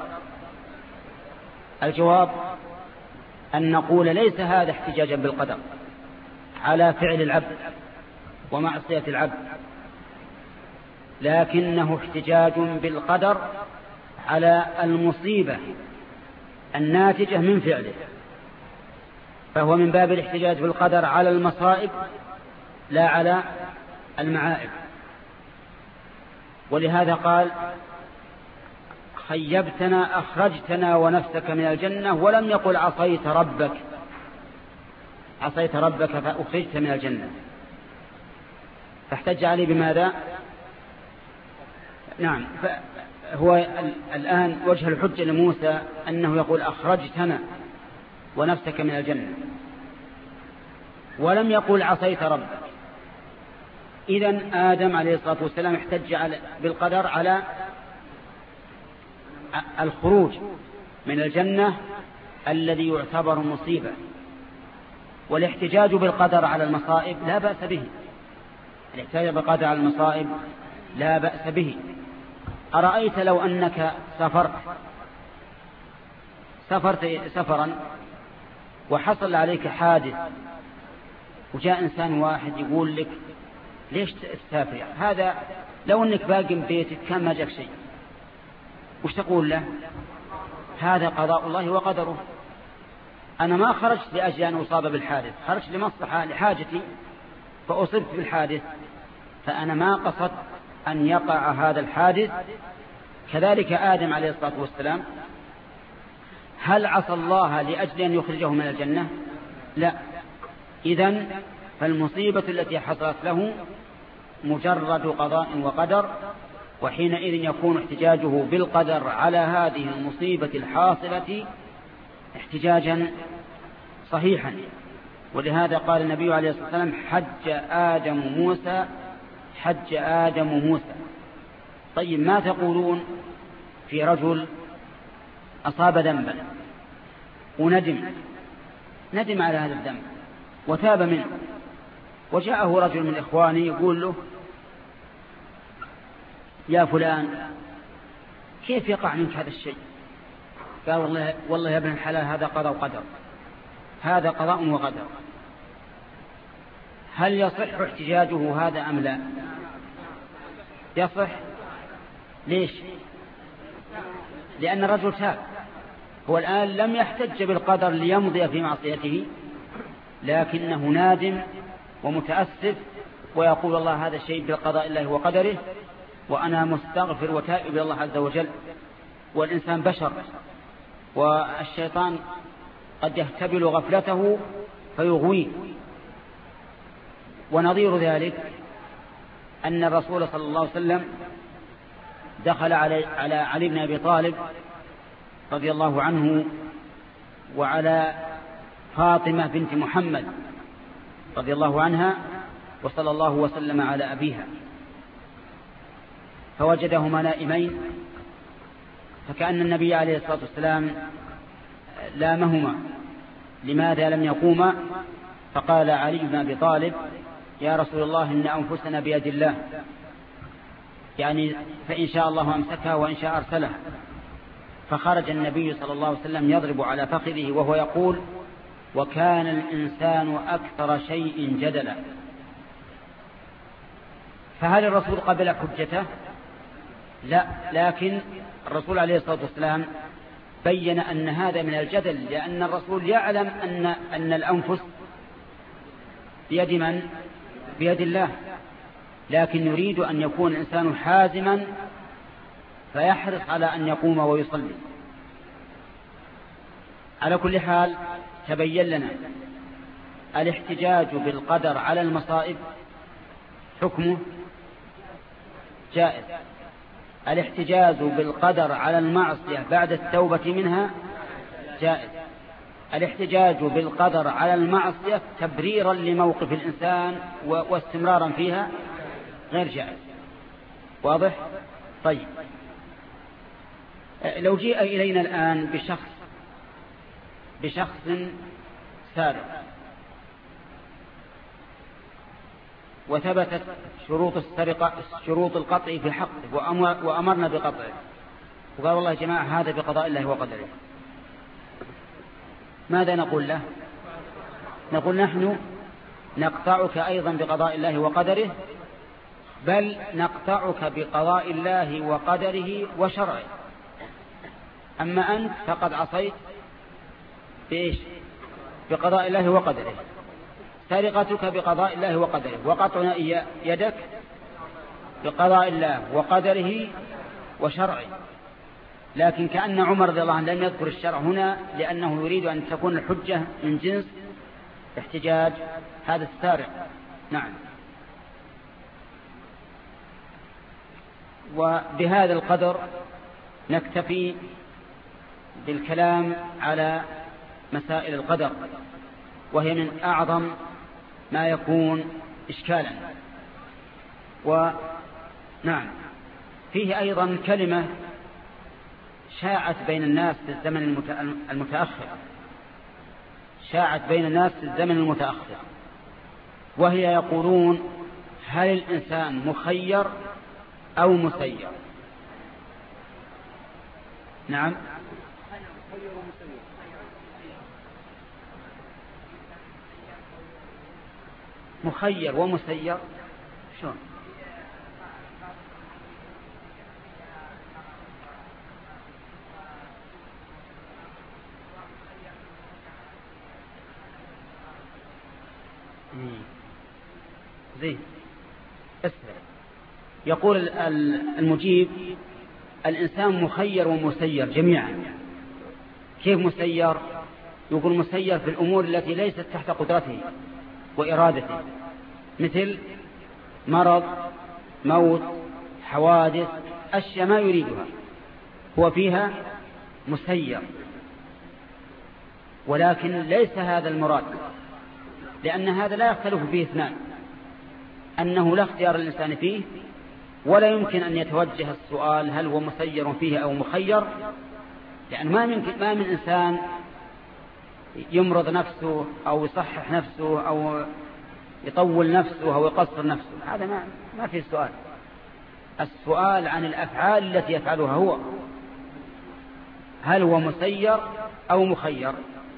الجواب أن نقول: ليس هذا احتجاجا بالقدر على فعل العبد ومعصية العبد، لكنه احتجاج بالقدر على المصيبة الناتجة من فعله، فهو من باب الاحتجاج بالقدر على المصائب لا على المعائب. ولهذا قال: خيبتنا، أخرجتنا ونفسك من الجنة، ولم يقل عصيت ربك عصيت ربك فأخرجت من الجنة. فاحتج عليه بماذا؟ نعم، هو الآن وجه الحجة لموسى أنه يقول: أخرجتنا ونفسك من الجنة، ولم يقل عصيت ربك. إذن آدم عليه الصلاة والسلام احتج بالقدر على الخروج من الجنة الذي يعتبر مصيبة، والاحتجاج بالقدر على المصائب لا بأس به. الاحتجاج بالقدر على المصائب لا بأس به. أرأيت لو أنك سافرت سافرت سفرا وحصل عليك حادث، وجاء إنسان واحد يقول لك: ليش تسافر؟ هذا لو أنك باقي ببيتك كان ما جاك شيء، وش تقول له؟ هذا قضاء الله وقدره، أنا ما خرجت لأجل أن أصاب بالحادث، خرجت لمصلحة لحاجتي فأصبت بالحادث، فأنا ما قصدت أن يقع هذا الحادث. كذلك آدم عليه الصلاة والسلام، هل عصى الله لأجل أن يخرجه من الجنة؟ لا. إذن فالمصيبة التي حصلت له مجرد قضاء وقدر، وحينئذ يكون احتجاجه بالقدر على هذه المصيبة الحاصلة احتجاجا صحيحا. ولهذا قال النبي عليه الصلاة والسلام: حج آدم موسى حج آدم موسى. طيب، ما تقولون في رجل أصاب ذنبا وندم ندم على هذا الذنب وتاب منه، وجاءه رجل من إخوانه يقول له: يا فلان، كيف يقع منك هذا الشيء؟ قال: والله, والله يا ابن الحلال، هذا قضاء وقدر، هذا قضاء وقدر. هل يصح احتجاجه هذا أم لا؟ يصح. ليش؟ لأن الرجل تاب، هو الآن لم يحتج بالقدر ليمضي في معصيته، لكنه نادم ومتأسف، ويقول: الله هذا الشيء بقضاء الله وقدره، وأنا مستغفر وتائب إلى الله عز وجل. والإنسان بشر، والشيطان قد يهتبل غفلته فيغويه. ونظير ذلك أن الرسول صلى الله عليه وسلم دخل على على علي بن أبي طالب رضي الله عنه وعلى فاطمة بنت محمد رضي الله عنها، وصلى الله وسلم على أبيها، فوجدهما نائمين، فكأن النبي عليه الصلاة والسلام لامهما لماذا لم يقوما؟ فقال علي بن أبي طالب يا رسول الله إن أنفسنا بيد الله، يعني فإن شاء الله أمسكها وإن شاء أرسلها. فخرج النبي صلى الله عليه وسلم يضرب على فخذه وهو يقول وكان الإنسان أكثر شيء جدلا. فهل الرسول قبل حجته؟ لا، لكن الرسول عليه الصلاة والسلام بين أن هذا من الجدل، لأن الرسول يعلم أن, أن الأنفس بيد من؟ بيد الله، لكن يريد أن يكون الإنسان حازما فيحرص على أن يقوم ويصلي. على كل حال تبين لنا الاحتجاج بالقدر على المصائب حكمه جائز، الاحتجاج بالقدر على المعصية بعد التوبة منها جائز، الاحتجاج بالقدر على المعصية تبريرا لموقف الإنسان واستمرارا فيها غير جائز. واضح؟ طيب، لو جيء إلينا الآن بشخص بشخص سارق وثبتت شروط السرقة شروط القطع في حقه وأمرنا بقطعه، وقال والله يا جماعة هذا بقضاء الله وقدره، ماذا نقول له؟ نقول نحن نقطعك أيضا بقضاء الله وقدره، بل نقطعك بقضاء الله وقدره وشرعه. أما أنت فقد عصيت بإيش؟ بقضاء الله وقدره، سرقتك بقضاء الله وقدره، وقطعنا يدك بقضاء الله وقدره وشرعه. لكن كأن عمر رضي الله عنه لم يذكر الشرع هنا لأنه يريد أن تكون الحجة من جنس احتجاج هذا السارق. نعم. وبهذا القدر نكتفي بالكلام على مسائل القدر، وهي من أعظم ما يكون إشكالا. ونعم، فيه أيضا كلمة شاعت بين الناس في الزمن المتأخر شاعت بين الناس في الزمن المتأخر وهي يقولون هل الإنسان مخير أو مسير؟ نعم، مخير ومسير شلون؟ زين، اسمع. يقول المجيب الإنسان مخير ومسير جميعا. كيف مسير؟ يقول مسير في الأمور التي ليست تحت قدرته وإرادته، مثل مرض، موت، حوادث، أشياء ما يريدها هو فيها مسير. ولكن ليس هذا المراد، لأن هذا لا يختلف فيه اثنان، أنه لا اختيار الإنسان فيه، ولا يمكن أن يتوجه السؤال هل هو مسير فيه أو مخير، لأن ما من ما من إنسان يمرض نفسه أو يصحح نفسه أو يطول نفسه أو يقصر نفسه، هذا ما ما في سؤال. السؤال عن الأفعال التي يفعلها هو، هل هو مسير أو مخير؟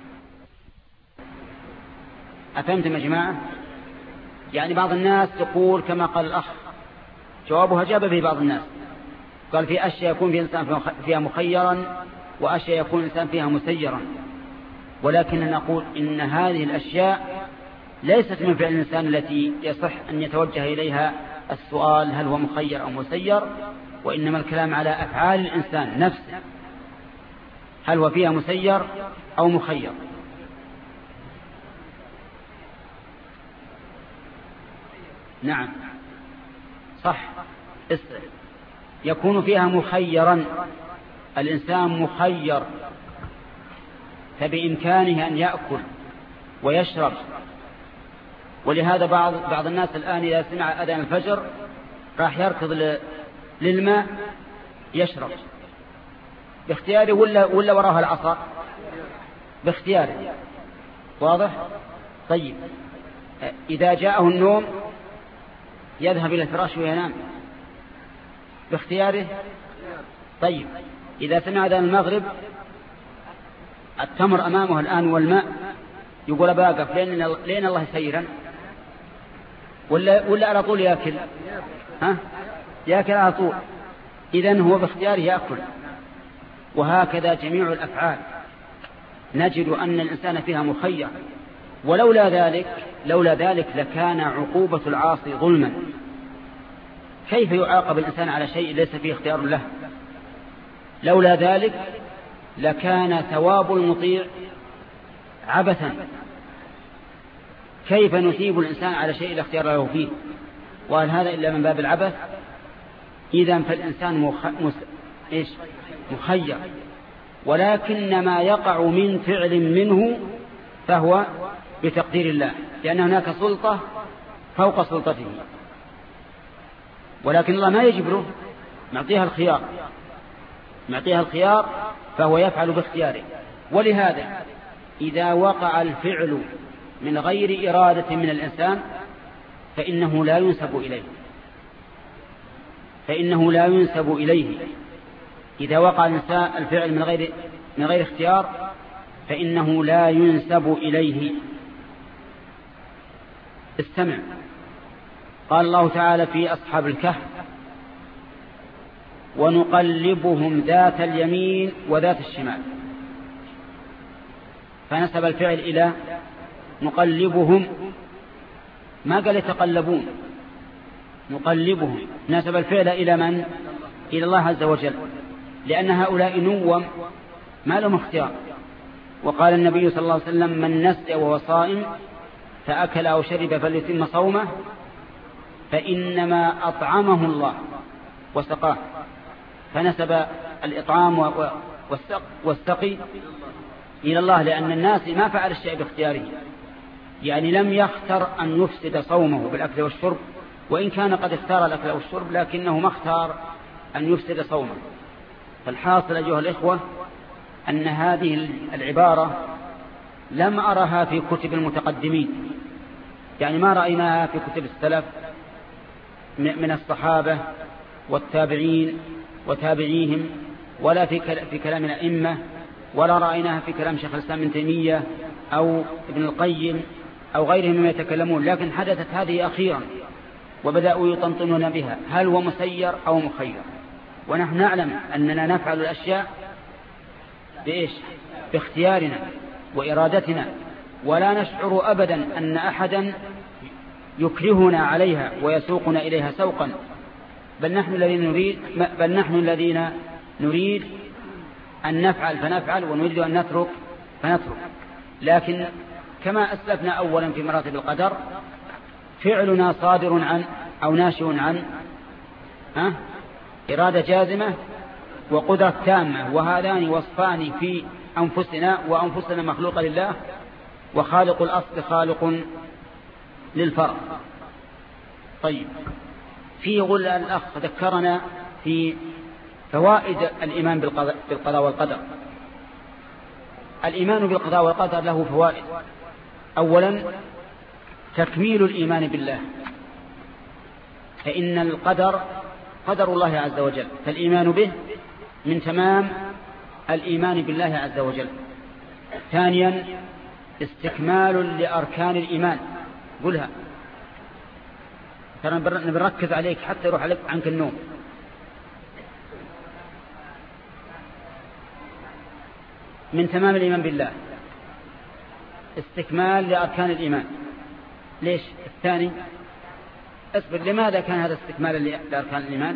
أفهمتم يا جماعة؟ يعني بعض الناس يقول كما قال الأخ، جوابها جاب به بعض الناس، قال في أشياء يكون في إنسان فيها مخيرا وأشياء يكون الإنسان فيها مسيرا، ولكن نقول إن هذه الأشياء ليست من فعل الإنسان التي يصح أن يتوجه إليها السؤال هل هو مخير أو مسير، وإنما الكلام على أفعال الإنسان نفسه، هل هو فيها مسير أو مخير. نعم صح، يكون فيها مخيرا، الإنسان مخير، فبإمكانه أن يأكل ويشرب. ولهذا بعض بعض الناس الآن إذا سمع أذان الفجر راح يركض للماء يشرب باختياره، ولا ولا وراه العصا باختياره. واضح؟ طيب إذا جاءه النوم يذهب إلى الفراش وينام باختياره. طيب إذا سمع أذان المغرب التمر أمامه الآن والماء يقول أباقف لين, لين الله يسيرا ولا, ولا على طول يأكل؟ ها؟ يأكل على طول. إذن هو باختياره يأكل. وهكذا جميع الأفعال نجد أن الإنسان فيها مخير. ولولا ذلك لولا ذلك لكان عقوبة العاصي ظلما. كيف يعاقب الإنسان على شيء ليس فيه اختيار له؟ لولا ذلك لكان ثواب المطيع عبثا. كيف نثيب الإنسان على شيء لا اختيار له فيه؟ وهل هذا إلا من باب العبث؟ إذن فالإنسان مخ... مس... إيش؟ مخير، ولكن ما يقع من فعل منه فهو بتقدير الله، لأن هناك سلطة فوق سلطته، ولكن الله ما يجبره، معطيها الخيار معطيها الخيار فهو يفعل باختياره. ولهذا إذا وقع الفعل من غير إرادة من الإنسان فإنه لا ينسب إليه فإنه لا ينسب إليه إذا وقع الفعل من غير من غير اختيار فإنه لا ينسب إليه. استمع، قال الله تعالى في أصحاب الكهف: ونقلبهم ذات اليمين وذات الشمال، فنسب الفعل إلى نقلبهم، ما قال يتقلبون، نقلبهم نسب الفعل إلى من؟ إلى الله عز وجل، لأن هؤلاء نوم ما لهم اختيار. وقال النبي صلى الله عليه وسلم: من نسي وهو صائم فأكل أو شرب فليتم صومه فإنما أطعمه الله وسقاه. فنسب الإطعام والسقي إلى الله، لأن الناس ما فعل الشيء باختياره، يعني لم يختر أن يفسد صومه بالأكل والشرب، وإن كان قد اختار الأكل والشرب لكنه ما اختار أن يفسد صومه. فالحاصل أيها الإخوة أن هذه العبارة لم أرها في كتب المتقدمين، يعني ما رأيناها في كتب السلف من الصحابة والتابعين وتابعيهم، ولا في كلام الأئمة، ولا رأيناها في كلام شيخ الإسلام ابن تيمية أو ابن القيم أو غيرهم مما يتكلمون، لكن حدثت هذه أخيرا وبدأوا يطنطنون بها: هل هو مسير أو مخير؟ ونحن نعلم أننا نفعل الأشياء بإيش؟ باختيارنا وإرادتنا، ولا نشعر أبدا أن أحدا يكرهنا عليها ويسوقنا إليها سوقا، بل نحن الذين نريد بل نحن الذين نريد أن نفعل فنفعل، ونريد أن نترك فنترك. لكن كما أسلفنا أولا في مراتب القدر، فعلنا صادر عن أو ناشئ عن ها إرادة جازمة وقدرة تامة، وهذان وصفان في أنفسنا، وأنفسنا مخلوقة لله، وخالق الأصل خالق للفرع. طيب، في غل الأخ ذكرنا في فوائد الإيمان بالقضاء والقدر. الإيمان بالقضاء والقدر له فوائد. أولا، تكميل الإيمان بالله، فإن القدر قدر الله عز وجل، فالإيمان به من تمام الإيمان بالله عز وجل. ثانيا، استكمال لأركان الإيمان. قلها ترى نركز عليك حتى يروح عليك عنك النوم. من تمام الإيمان بالله استكمال لأركان الإيمان. ليش الثاني؟ اصبر، لماذا كان هذا استكمال لأركان الإيمان؟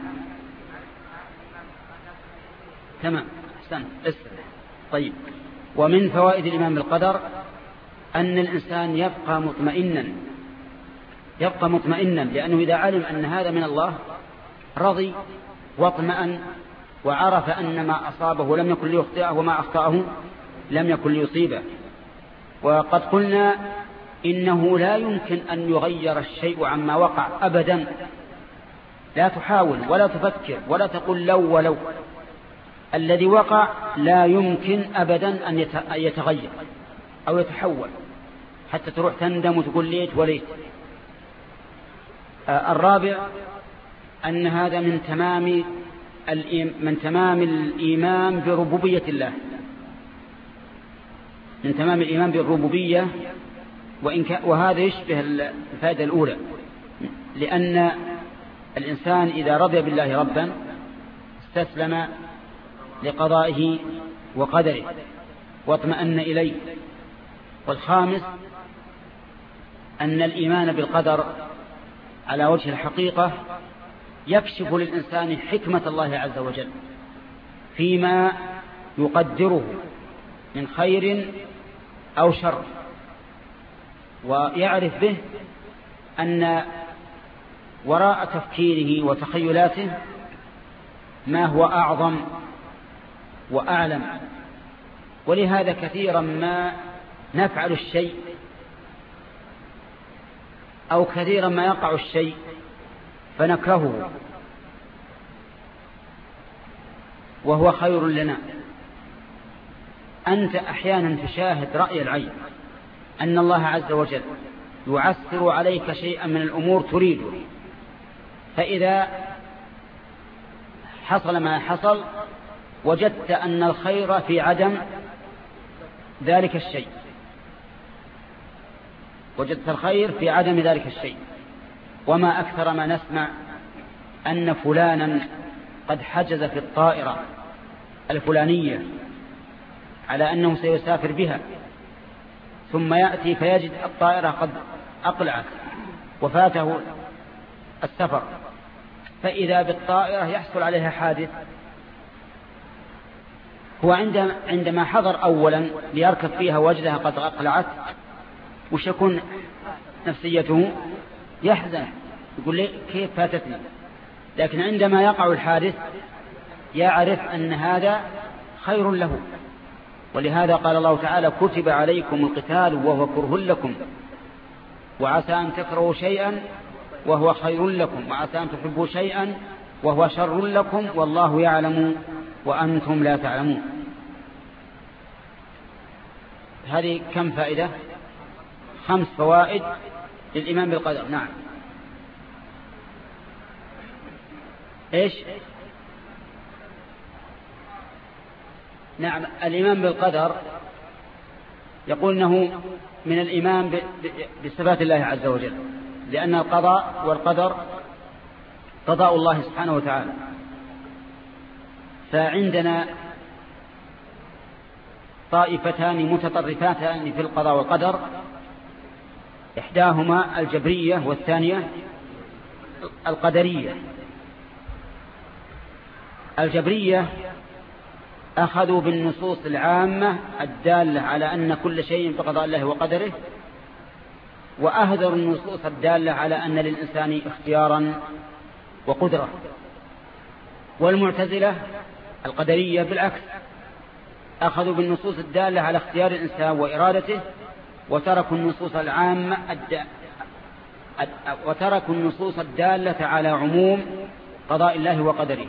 تمام، احسن، اصبر. طيب، ومن فوائد الإيمان بالقدر أن الإنسان يبقى مطمئنا يبقى مطمئنا لأنه إذا علم أن هذا من الله رضي واطمأن، وعرف أن ما أصابه لم يكن ليخطئه وما أخطأه لم يكن ليصيبه. وقد قلنا إنه لا يمكن أن يغير الشيء عما وقع أبدا. لا تحاول ولا تفكر ولا تقول لو ولو، الذي وقع لا يمكن أبدا أن يتغير. أو يتحول حتى تروح تندم وتقول ليت وليت. الرابع أن هذا من تمام من تمام الإيمان بربوبية الله، من تمام الإيمان بالربوبية، وإن كان وهذا يشبه الفائدة الأولى، لأن الإنسان إذا رضي بالله ربا استسلم لقضائه وقدره واطمأن إليه. والخامس أن الإيمان بالقدر على وجه الحقيقة يكشف للإنسان حكمة الله عز وجل فيما يقدره من خير أو شر، ويعرف به أن وراء تفكيره وتخيلاته ما هو أعظم وأعلم. ولهذا كثيرا ما نفعل الشيء أو كثيرا ما يقع الشيء فنكرهه وهو خير لنا. أنت أحيانا تشاهد رأي العين أن الله عز وجل يعسر عليك شيئا من الأمور تريده، فإذا حصل ما حصل وجدت أن الخير في عدم ذلك الشيء، وجدت الخير في عدم ذلك الشيء. وما أكثر ما نسمع أن فلانا قد حجز في الطائرة الفلانية على أنه سيسافر بها، ثم يأتي فيجد الطائرة قد أقلعت وفاته السفر، فإذا بالطائرة يحصل عليها حادث. هو عندما حضر أولا ليركب فيها وجدها قد أقلعت، وش يكون نفسيته؟ يحزن، يقول لي كيف فاتتني. لكن عندما يقع الحادث يعرف أن هذا خير له. ولهذا قال الله تعالى: كتب عليكم القتال وهو كره لكم وعسى أن تكرهوا شيئا وهو خير لكم وعسى أن تحبوا شيئا وهو شر لكم والله يعلم وأنتم لا تعلمون. هذه كم فائدة؟ خمس فوائد للإيمان بالقدر. نعم. إيش؟ نعم، الإيمان بالقدر يقول أنه من الإيمان بصفات الله عز وجل، لأن القضاء والقدر قضاء الله سبحانه وتعالى. فعندنا طائفتان متطرفاتان في القضاء والقدر، إحداهما الجبرية والثانية القدرية. الجبرية أخذوا بالنصوص العامة الدالة على أن كل شيء بقضاء الله وقدره، وأهدروا النصوص الدالة على أن للإنسان اختيارا وقدرة. والمعتزلة القدرية بالعكس، أخذوا بالنصوص الدالة على اختيار الإنسان وإرادته، وتركوا النصوص العامة الد... وتركوا النصوص الدالة على عموم قضاء الله وقدره.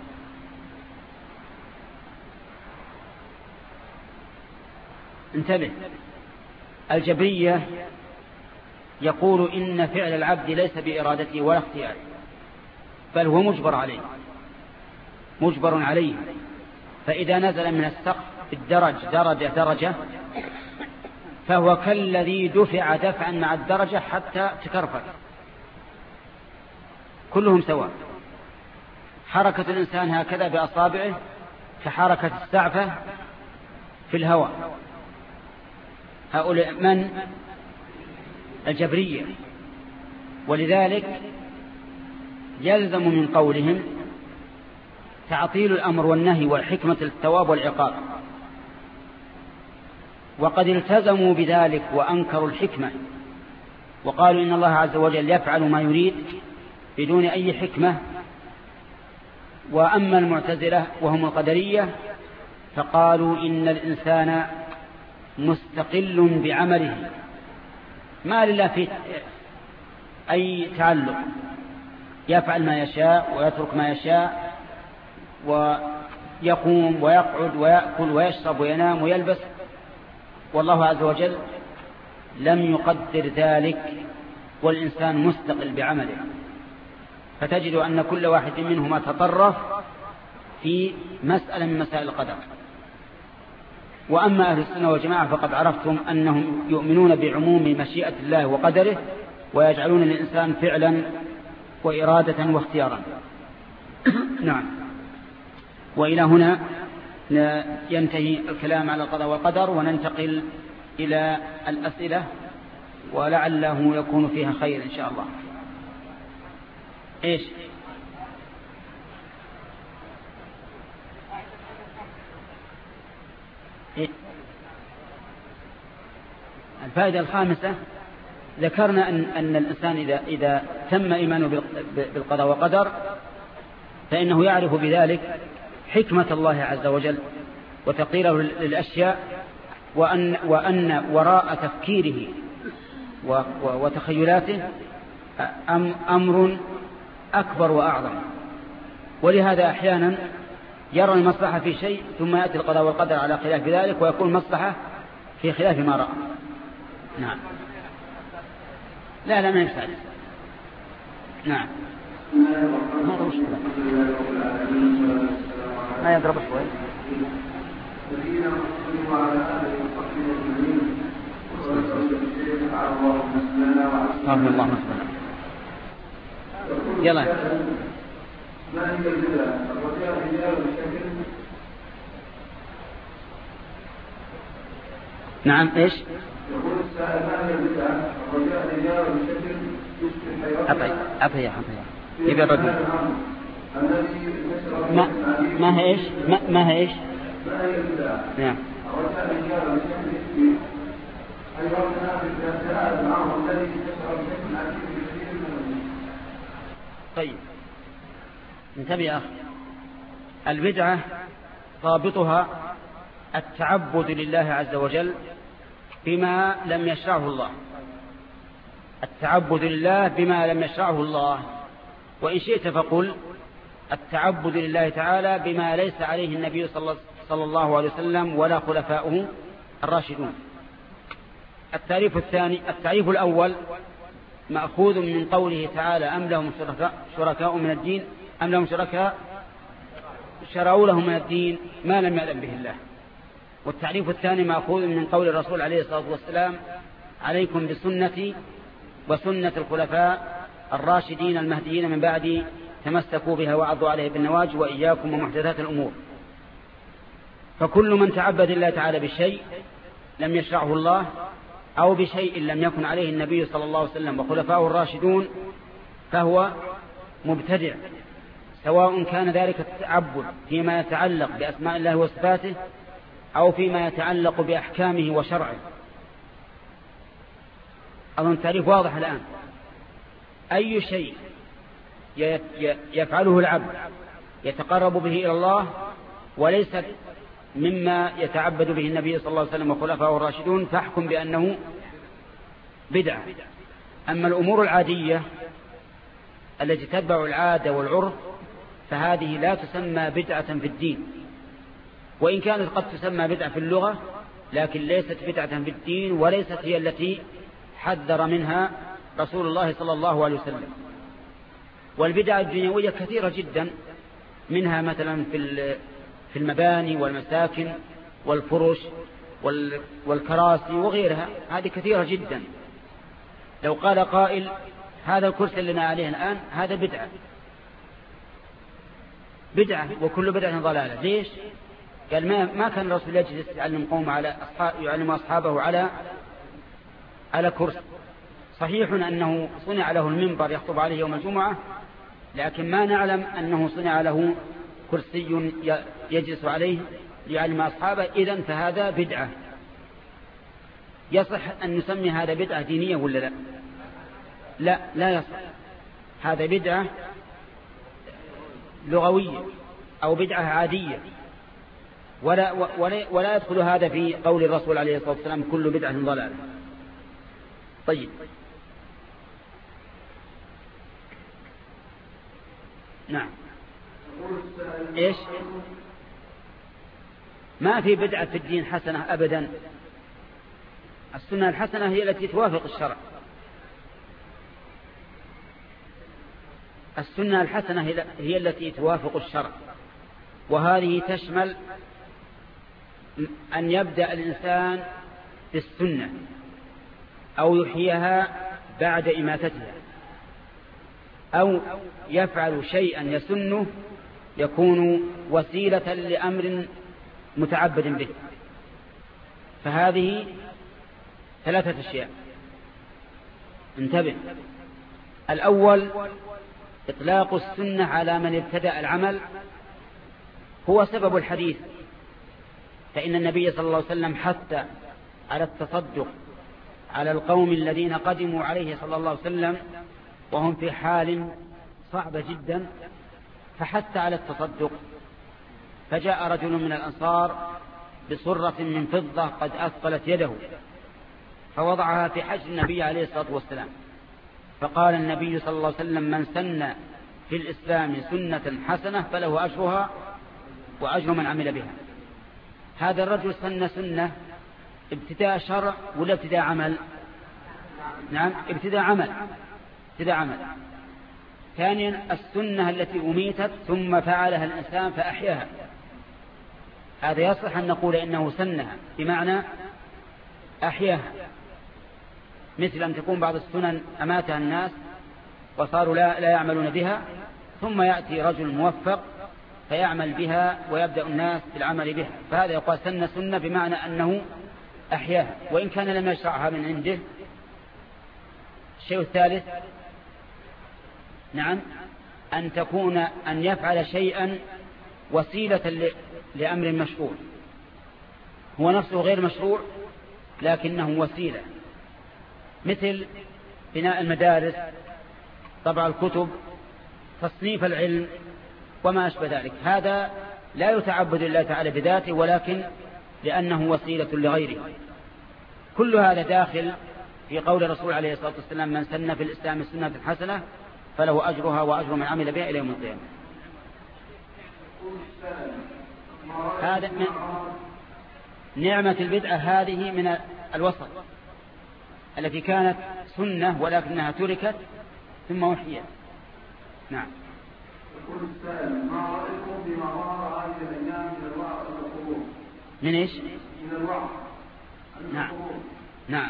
انتبه، الجبرية يقول إن فعل العبد ليس بإرادته ولا اختياره، بل هو مجبر عليه مجبر عليه فإذا نزل من السقف الدرج درجة درجة فهو كالذي دفع دفعا مع الدرجة حتى تكرفت، كلهم سواء. حركة الإنسان هكذا بأصابعه كحركة السعفة في الهواء. هؤلاء من؟ الجبرية. ولذلك يلزم من قولهم تعطيل الأمر والنهي والحكمة للثواب والعقاب، وقد التزموا بذلك وأنكروا الحكمة وقالوا إن الله عز وجل يفعل ما يريد بدون أي حكمة. وأما المعتزلة وهم القدرية فقالوا إن الإنسان مستقل بعمله، ما لله في أي تعلق، يفعل ما يشاء ويترك ما يشاء، ويقوم ويقعد ويأكل ويشرب وينام ويلبس والله عز وجل لم يقدر ذلك، والإنسان مستقل بعمله، فتجد أن كل واحد منهما تطرف في مسألة من مسائل القدر. وأما أهل السنة والجماعة فقد عرفتم أنهم يؤمنون بعموم مشيئة الله وقدره، ويجعلون للإنسان فعلا وإرادة واختيارا. نعم. وإلى هنا ينتهي الكلام على القضاء والقدر، وننتقل إلى الأسئلة ولعله يكون فيها خير إن شاء الله. إيش إيه؟ الفائدة الخامسة ذكرنا أن, أن الإنسان إذا, إذا تم إيمانه بالقضاء والقدر فإنه يعرف بذلك حكمة الله عز وجل وتقديره للأشياء، وأن, وأن وراء تفكيره وتخيلاته أمر أكبر وأعظم. ولهذا أحيانا يرى المصلحة في شيء ثم يأتي القضاء والقدر على خلاف ذلك ويكون مصلحة في خلاف ما رأى. نعم. لا لا ما يمسأل. نعم. ما مشكلة. ما يضرب شوي. رحمه الله مسلم. يلا. ما هي البدعة؟ الرجاء رجال بشكل. نعم ايش؟ يقول السائل ما هي البدعة؟ الرجاء رجال بشكل يشبه حيوان. أعطي أعطي أعطي. يبي الرجل. ما ما هي ايش؟ ما ما هي ايش؟ ما هي البدعة؟ نعم. الرجاء رجال بشكل يشبه حيوان في الجهاد معهم الذي يشعر بشكل عجيب كثير من. طيب. انتبه يا أخي، البدعة ضابطها التعبد لله عز وجل بما لم يشرعه الله، التعبد لله بما لم يشرعه الله. وإن شئت فقل التعبد لله تعالى بما ليس عليه النبي صلى الله عليه وسلم ولا خلفاؤه الراشدون. التعريف الثاني التعريف الأول مأخوذ من قوله تعالى أم لهم شركاء, شركاء من الدين أم لهم شركاء شرعوا لهم من الدين ما لم يأذن به الله. والتعريف الثاني مأخوذ من قول الرسول عليه الصلاة والسلام عليكم بسنتي وسنة الخلفاء الراشدين المهديين من بعدي تمسكوا بها وعضوا عليه بالنواجذ وإياكم ومحدثات الأمور. فكل من تعبد الله تعالى بشيء لم يشرعه الله أو بشيء لم يكن عليه النبي صلى الله عليه وسلم وخلفاؤه الراشدون فهو مبتدع، سواء كان ذلك التعبد فيما يتعلق بأسماء الله وصفاته أو فيما يتعلق بأحكامه وشرعه. أظن التعريف واضح الآن. أي شيء يفعله العبد يتقرب به إلى الله وليس مما يتعبد به النبي صلى الله عليه وسلم وخلفاؤه الراشدون فاحكم بأنه بدعة. أما الأمور العادية التي تتبع العادة والعرف فهذه لا تسمى بدعة في الدين، وإن كانت قد تسمى بدعة في اللغة لكن ليست بدعة في الدين، وليست هي التي حذر منها رسول الله صلى الله عليه وسلم. والبدع الدنيوية كثيرة جدا، منها مثلا في في المباني والمساكن والفرش والكراسي وغيرها، هذه كثيرة جدا. لو قال قائل هذا الكرسي اللي لنا عليه الآن هذا بدعة بدعة وكل بدعة ضلالة. ليش؟ قال ما ما كان الرسول يجلس يعلم قوم على أصحاب يعلم أصحابه على على كرسي. صحيح أنه صنع له المنبر يخطب عليه يوم الجمعة، لكن ما نعلم أنه صنع له كرسي يجلس عليه ليعلم أصحابه. إذن فهذا بدعة. يصح أن نسمي هذا بدعة دينية ولا لا؟ لا لا يصح. هذا بدعة لغوية أو بدعة عادية، ولا, ولا, ولا يدخل هذا في قول الرسول عليه الصلاة والسلام كل بدعة ضلالة. طيب. نعم. إيش؟ ما في بدعة في الدين حسنة أبدا. السنة الحسنة هي التي توافق الشرع. السنة الحسنة هي التي توافق الشرع، وهذه تشمل أن يبدأ الإنسان بالسنة أو يحييها بعد إماتتها، أو يفعل شيئا يسنه يكون وسيلة لأمر متعبد به. فهذه ثلاثة أشياء، انتبه. الأول إطلاق السنة على من ابتدأ العمل هو سبب الحديث، فإن النبي صلى الله عليه وسلم حث على التصدق على القوم الذين قدموا عليه صلى الله عليه وسلم وهم في حال صعبة جدا، فحث على التصدق. فجاء رجل من الأنصار بصرة من فضة قد أثقلت يده، فوضعها في حجر النبي عليه الصلاة والسلام، فقال النبي صلى الله عليه وسلم: من سن في الإسلام سنة حسنة فله أجرها وأجر من عمل بها. هذا الرجل سن سنة ابتداء شرع ولا ابتداء عمل؟ نعم، ابتداء عمل، ابتداء عمل. ثانيا السنة التي أميتت ثم فعلها الإنسان فأحياها، هذا يصح أن نقول إنه سنها بمعنى أحياها، مثل أن تكون بعض السنن أماتها الناس وصاروا لا, لا يعملون بها، ثم يأتي رجل موفق فيعمل بها ويبدأ الناس بالعمل بها، فهذا يقال سن سنة بمعنى أنه أحياها وإن كان لم يشرعها من عنده. الشيء الثالث نعم أن تكون أن يفعل شيئا وسيلة لأمر مشروع، هو نفسه غير مشروع لكنه وسيلة، مثل بناء المدارس، طبع الكتب، تصنيف العلم وما أشبه ذلك. هذا لا يتعبد الله تعالى بذاته ولكن لأنه وسيلة لغيره. كل هذا داخل في قول الرسول عليه الصلاة والسلام: من سن في الإسلام السنة الحسنة فله أجرها وأجر من عمل بها إلى يوم القيامة. هذا من نعمة البدعة، هذه من الوسط التي كانت سنة ولكنها تركت ثم وحيت. نعم. يقول السائل: ما رأيكم بما ظهر هذه الأيام من الوعظ والقبور؟ من إيش؟ من الوعظ. نعم. نعم.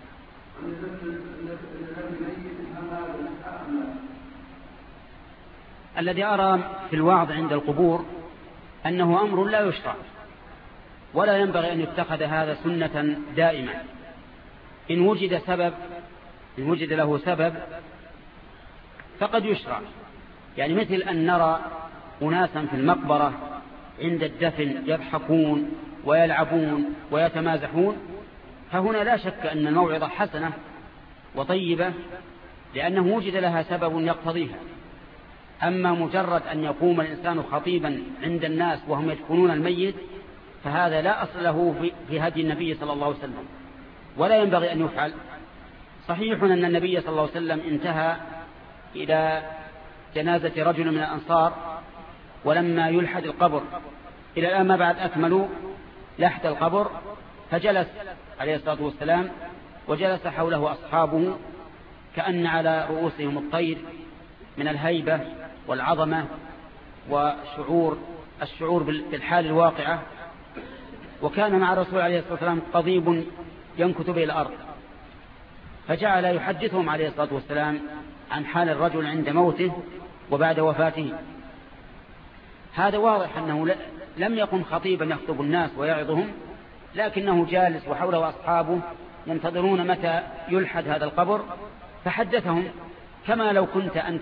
الذي أرى في الوعظ عند القبور أنه أمر لا يشرع، ولا ينبغي أن يتخذ هذا سنة دائما. إن وجد سبب إن وجد له سبب فقد يشرع، يعني مثل أن نرى أناسا في المقبرة عند الدفن يضحكون ويلعبون ويتمازحون، فهنا لا شك أن الموعظة حسنة وطيبة لأنه وجد لها سبب يقتضيها. أما مجرد أن يقوم الإنسان خطيبا عند الناس وهم يدفنون الميت فهذا لا أصل له في هدي النبي صلى الله عليه وسلم ولا ينبغي أن يفعل. صحيح أن النبي صلى الله عليه وسلم انتهى إلى جنازة رجل من الأنصار ولما يلحد القبر إلى الآن ما بعد أكملوا لحد القبر، فجلس عليه الصلاة والسلام وجلس حوله أصحابه كأن على رؤوسهم الطير من الهيبة والعظمة وشعور الشعور بالحال الواقعة. وكان مع الرسول عليه الصلاة والسلام قضيب ينكت به الأرض، فجعل يحدثهم عليه الصلاة والسلام عن حال الرجل عند موته وبعد وفاته. هذا واضح أنه لم يكن خطيبا يخطب الناس ويعظهم، لكنه جالس وحوله أصحابه ينتظرون متى يلحد هذا القبر، فحدثهم كما لو كنت أنت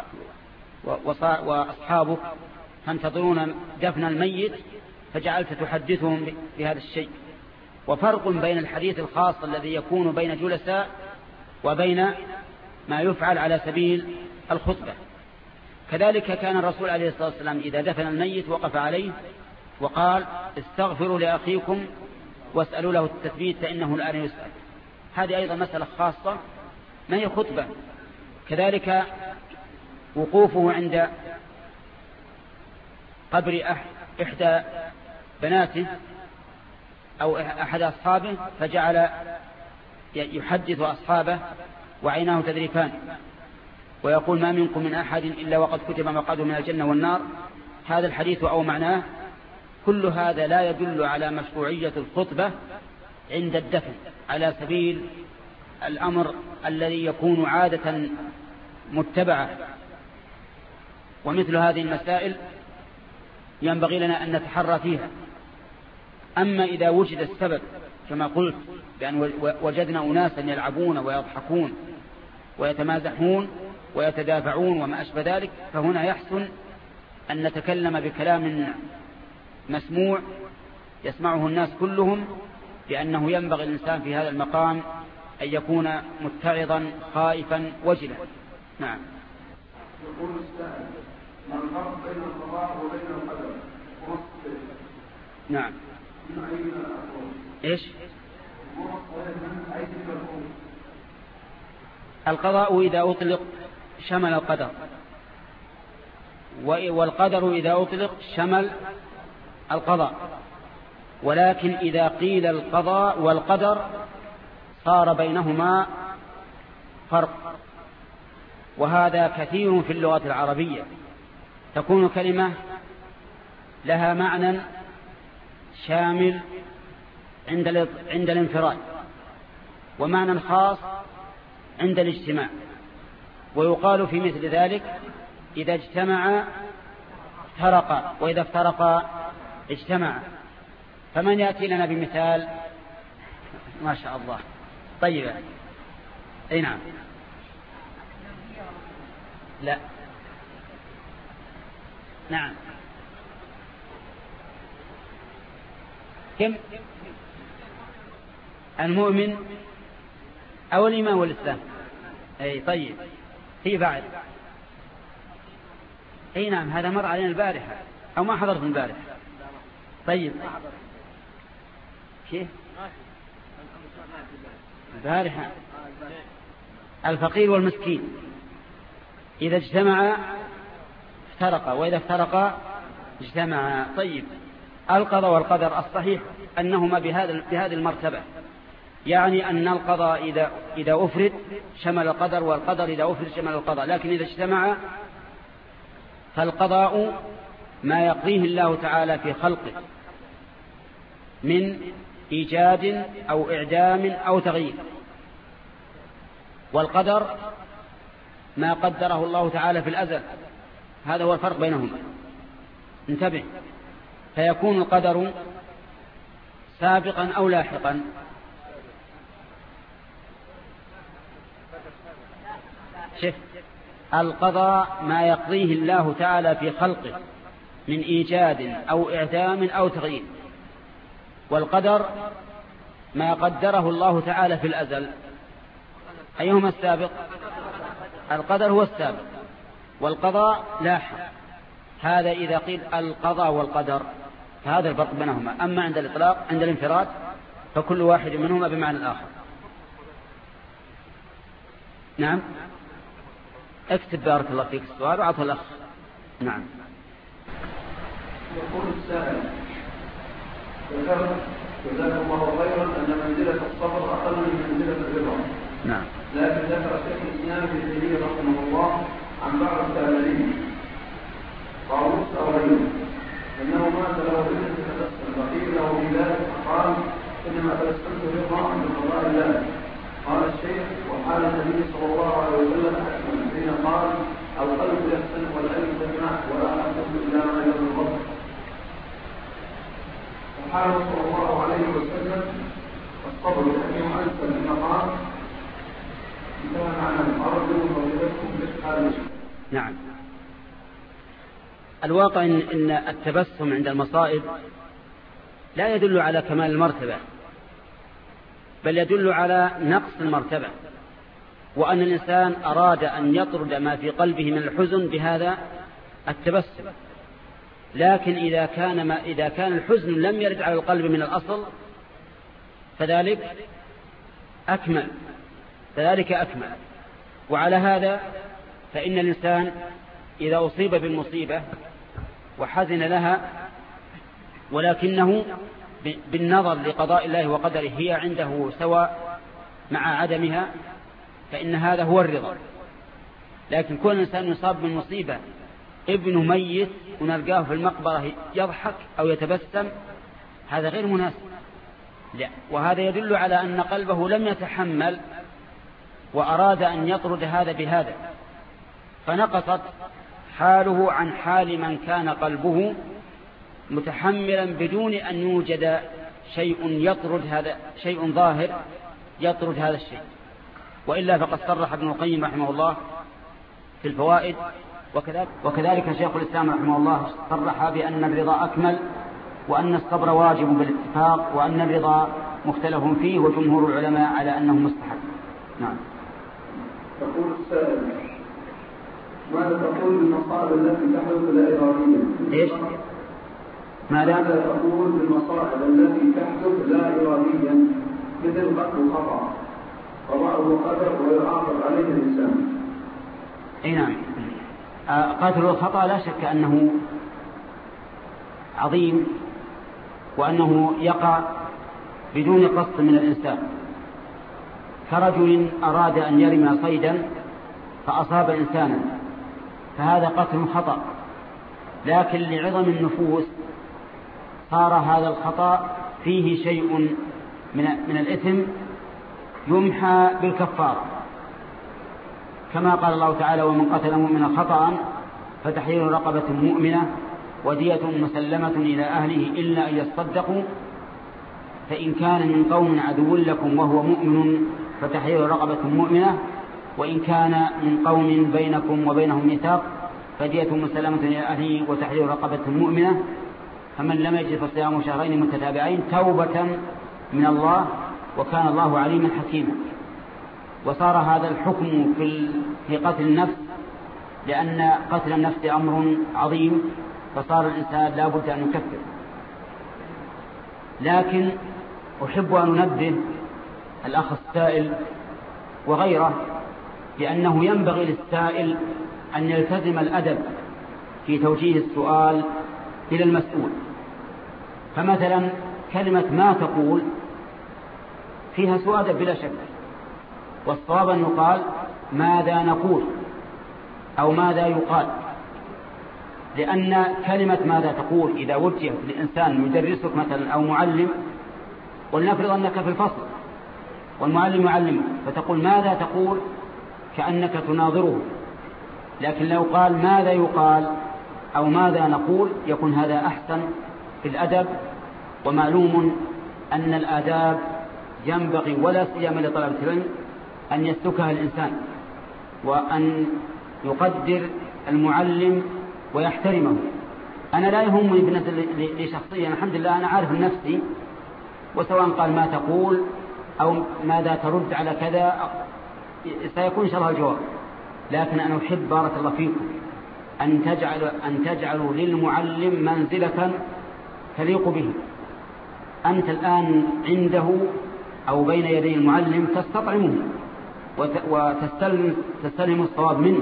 وأصحابك تنتظرون دفن الميت فجعلت تحدثهم بهذا الشيء. وفرق بين الحديث الخاص الذي يكون بين جلساء وبين ما يفعل على سبيل الخطبة. كذلك كان الرسول عليه الصلاة والسلام إذا دفن الميت وقف عليه وقال: استغفروا لأخيكم واسألوا له التثبيت فإنه الآن يسأل. هذه أيضا مسألة خاصة ما هي خطبة. كذلك وقوفه عند قبر إحدى بناته أو أحد أصحابه فجعل يحدث أصحابه وعيناه تذرفان ويقول ما منكم من أحد إلا وقد كتب مقعده من الجنة والنار. هذا الحديث أو معناه كل هذا لا يدل على مشروعية الخطبة عند الدفن على سبيل الأمر الذي يكون عادة متبعة. ومثل هذه المسائل ينبغي لنا أن نتحرى فيها. أما إذا وجد السبب كما قلت بأن وجدنا أناسا يلعبون ويضحكون ويتمازحون ويتدافعون وما أشبه ذلك، فهنا يحسن أن نتكلم بكلام مسموع يسمعه الناس كلهم، لأنه ينبغي الإنسان في هذا المقام أن يكون متعظا خائفا وجلا. نعم. يقول السائل ما الفرق بين القضاء وبين القدر؟ نعم. ايش؟ القضاء إذا أطلق شمل القدر، والقدر إذا أطلق شمل القضاء، ولكن إذا قيل القضاء والقدر صار بينهما فرق. وهذا كثير في اللغة العربية، تكون كلمة لها معنى شامل عند عند الانفراد ومعنى خاص عند الاجتماع. ويقال في مثل ذلك إذا اجتمع افترقا وإذا افترقا اجتمع. فمن يأتي لنا بمثال؟ ما شاء الله. طيب. أي نعم. لا. نعم. كم؟ المؤمن أو الإيمان والإسلام؟ أي طيب. في بعد. أي نعم، هذا مر علينا البارحة أو ما حضرت البارحة. طيب. كيف؟ البارحة. الفقير والمسكين إذا اجتمعا افترقا وإذا افترقا اجتمعا. طيب. القضاء والقدر الصحيح أنهما بهذا بهذه المرتبة، يعني أن القضاء إذا إذا أفرد شمل القدر، والقدر إذا أفرد شمل القضاء. لكن إذا اجتمع فالقضاء ما يقضيه الله تعالى في خلقه من إيجاد أو إعدام أو تغيير، والقدر ما قدره الله تعالى في الأزل. هذا هو الفرق بينهما. انتبه. فيكون القدر سابقا أو لاحقا. شف. القضاء ما يقضيه الله تعالى في خلقه من إيجاد أو إعدام أو تغيير، والقدر ما قدره الله تعالى في الأزل. أيهما السابق؟ القدر هو السابق والقضاء لاحق. هذا إذا قيل القضاء والقدر، فهذا الفرق بينهما. أما عند الإطلاق عند الانفراد فكل واحد منهما بمعنى الآخر. نعم. اكتب بارك الله فيك السؤال وعطه الأخ. نعم. يقول السائل ذكرت جزاك الله خيرا أن منزلة الصبر أقل من منزلة الرضا. نعم. لكن ذكر شيخ الإسلام ابن تيمية رحمه الله عن بعض التابعين طاووس أو غيره أنه مات له ابن تبسم فقيل له بذلك فقال إنما تبسمت رضا عند قضاء الله. قال الشيخ وقال النبي صلى الله عليه وسلم أكمل حين قال القلب يحسن والعلم تسمع ولا أحسن إلا ما يرضى الرب. وقال صلى الله عليه وسلم الصبر يحكم أنسى المقام انتهى معنى أرجو فضيلتكم بالحال. نعم. الواقع إن, إن التبسم عند المصائب لا يدل على كمال المرتبة، بل يدل على نقص المرتبة، وأن الإنسان أراد أن يطرد ما في قلبه من الحزن بهذا التبسم. لكن إذا كان ما إذا كان الحزن لم يرد على القلب من الأصل فذلك أكمل فذلك أكمل. وعلى هذا فإن الإنسان إذا أصيب بالمصيبة وحزن لها ولكنه بالنظر لقضاء الله وقدره هي عنده سواء، مع عدمها فإن هذا هو الرضا. لكن كل إنسان يصاب من مصيبة ابنه ميت ونلقاه في المقبرة يضحك أو يتبسم، هذا غير مناسب. لا، وهذا يدل على أن قلبه لم يتحمل وأراد أن يطرد هذا بهذا، فنقصت حاله عن حال من كان قلبه متحملا بدون أن يوجد شيء يطرد هذا، شيء ظاهر يطرد هذا الشيء. وإلا فقد صرح ابن القيم رحمه الله في الفوائد، وكذلك, وكذلك شيخ الإسلام رحمه الله صرح بأن الرضا أكمل، وأن الصبر واجب بالاتفاق، وأن الرضا مختلف فيه وجمهور العلماء على أنه مستحب. نعم. تقول السائل: ماذا تقول بالمصائب التي تحدث لا إراديا؟ إيش؟ ماذا؟ ماذا تقول بالمصائب التي تحدث لا إراديا مثل قتل الخطأ وضعه قدر ويعاقب عليه الإنسان؟ أي نعم. قتل الخطأ لا شك أنه عظيم، وأنه يقع بدون قصد من الإنسان، كرجل أراد أن يرمي صيدا فأصاب إنسانا، فهذا قتل خطأ. لكن لعظم النفوس صار هذا الخطأ فيه شيء من من الإثم يمحى بالكفارة، كما قال الله تعالى: ومن قتل مؤمنا خطأ فتحرير رقبة مؤمنة ودية مسلمة إلى أهله إلا أن يصدقوا، فإن كان من قوم عدو لكم وهو مؤمن فتحرير رقبة مؤمنة، وإن كان من قوم بينكم وبينهم ميثاق فدية مسلمة إلى أهله وتحرير رقبة مؤمنة، فمن لم يجد فصيام شهرين متتابعين توبة من الله وكان الله عليما حكيما. وصار هذا الحكم في في قتل النفس، لأن قتل النفس أمر عظيم، فصار الإنسان لا بد أن يكفر. لكن أحب أن أنبه الأخ السائل وغيره بأنه ينبغي للسائل أن يلتزم الأدب في توجيه السؤال إلى المسؤول. فمثلا كلمة ما تقول فيها سوء أدب بلا شك، والصواب أن يقال ماذا نقول أو ماذا يقال، لأن كلمة ماذا تقول إذا وجهت لإنسان يدرسك مثلا أو معلم، ولنفرض أنك في الفصل والمعلم يعلمك فتقول ماذا تقول كأنك تناظره، لكن لو قال ماذا يقال أو ماذا نقول يكون هذا أحسن في الأدب. ومعلوم أن الآداب ينبغي ولا سيما لطلبة العلم أن يسلكها الإنسان، وأن يقدر المعلم ويحترمه. أنا لا يهمني بالنسبة لشخصيا، الحمد لله أنا عارف نفسي، وسواء قال ما تقول أو ماذا ترد على كذا سيكون إن شاء الله الجواب. لكن أنا أحب بارك الله فيكم أن تجعل أن تجعلوا للمعلم منزلة تليق به. أنت الآن عنده أو بين يدي المعلم تستطعمه وتستلم تستلم الصواب منه.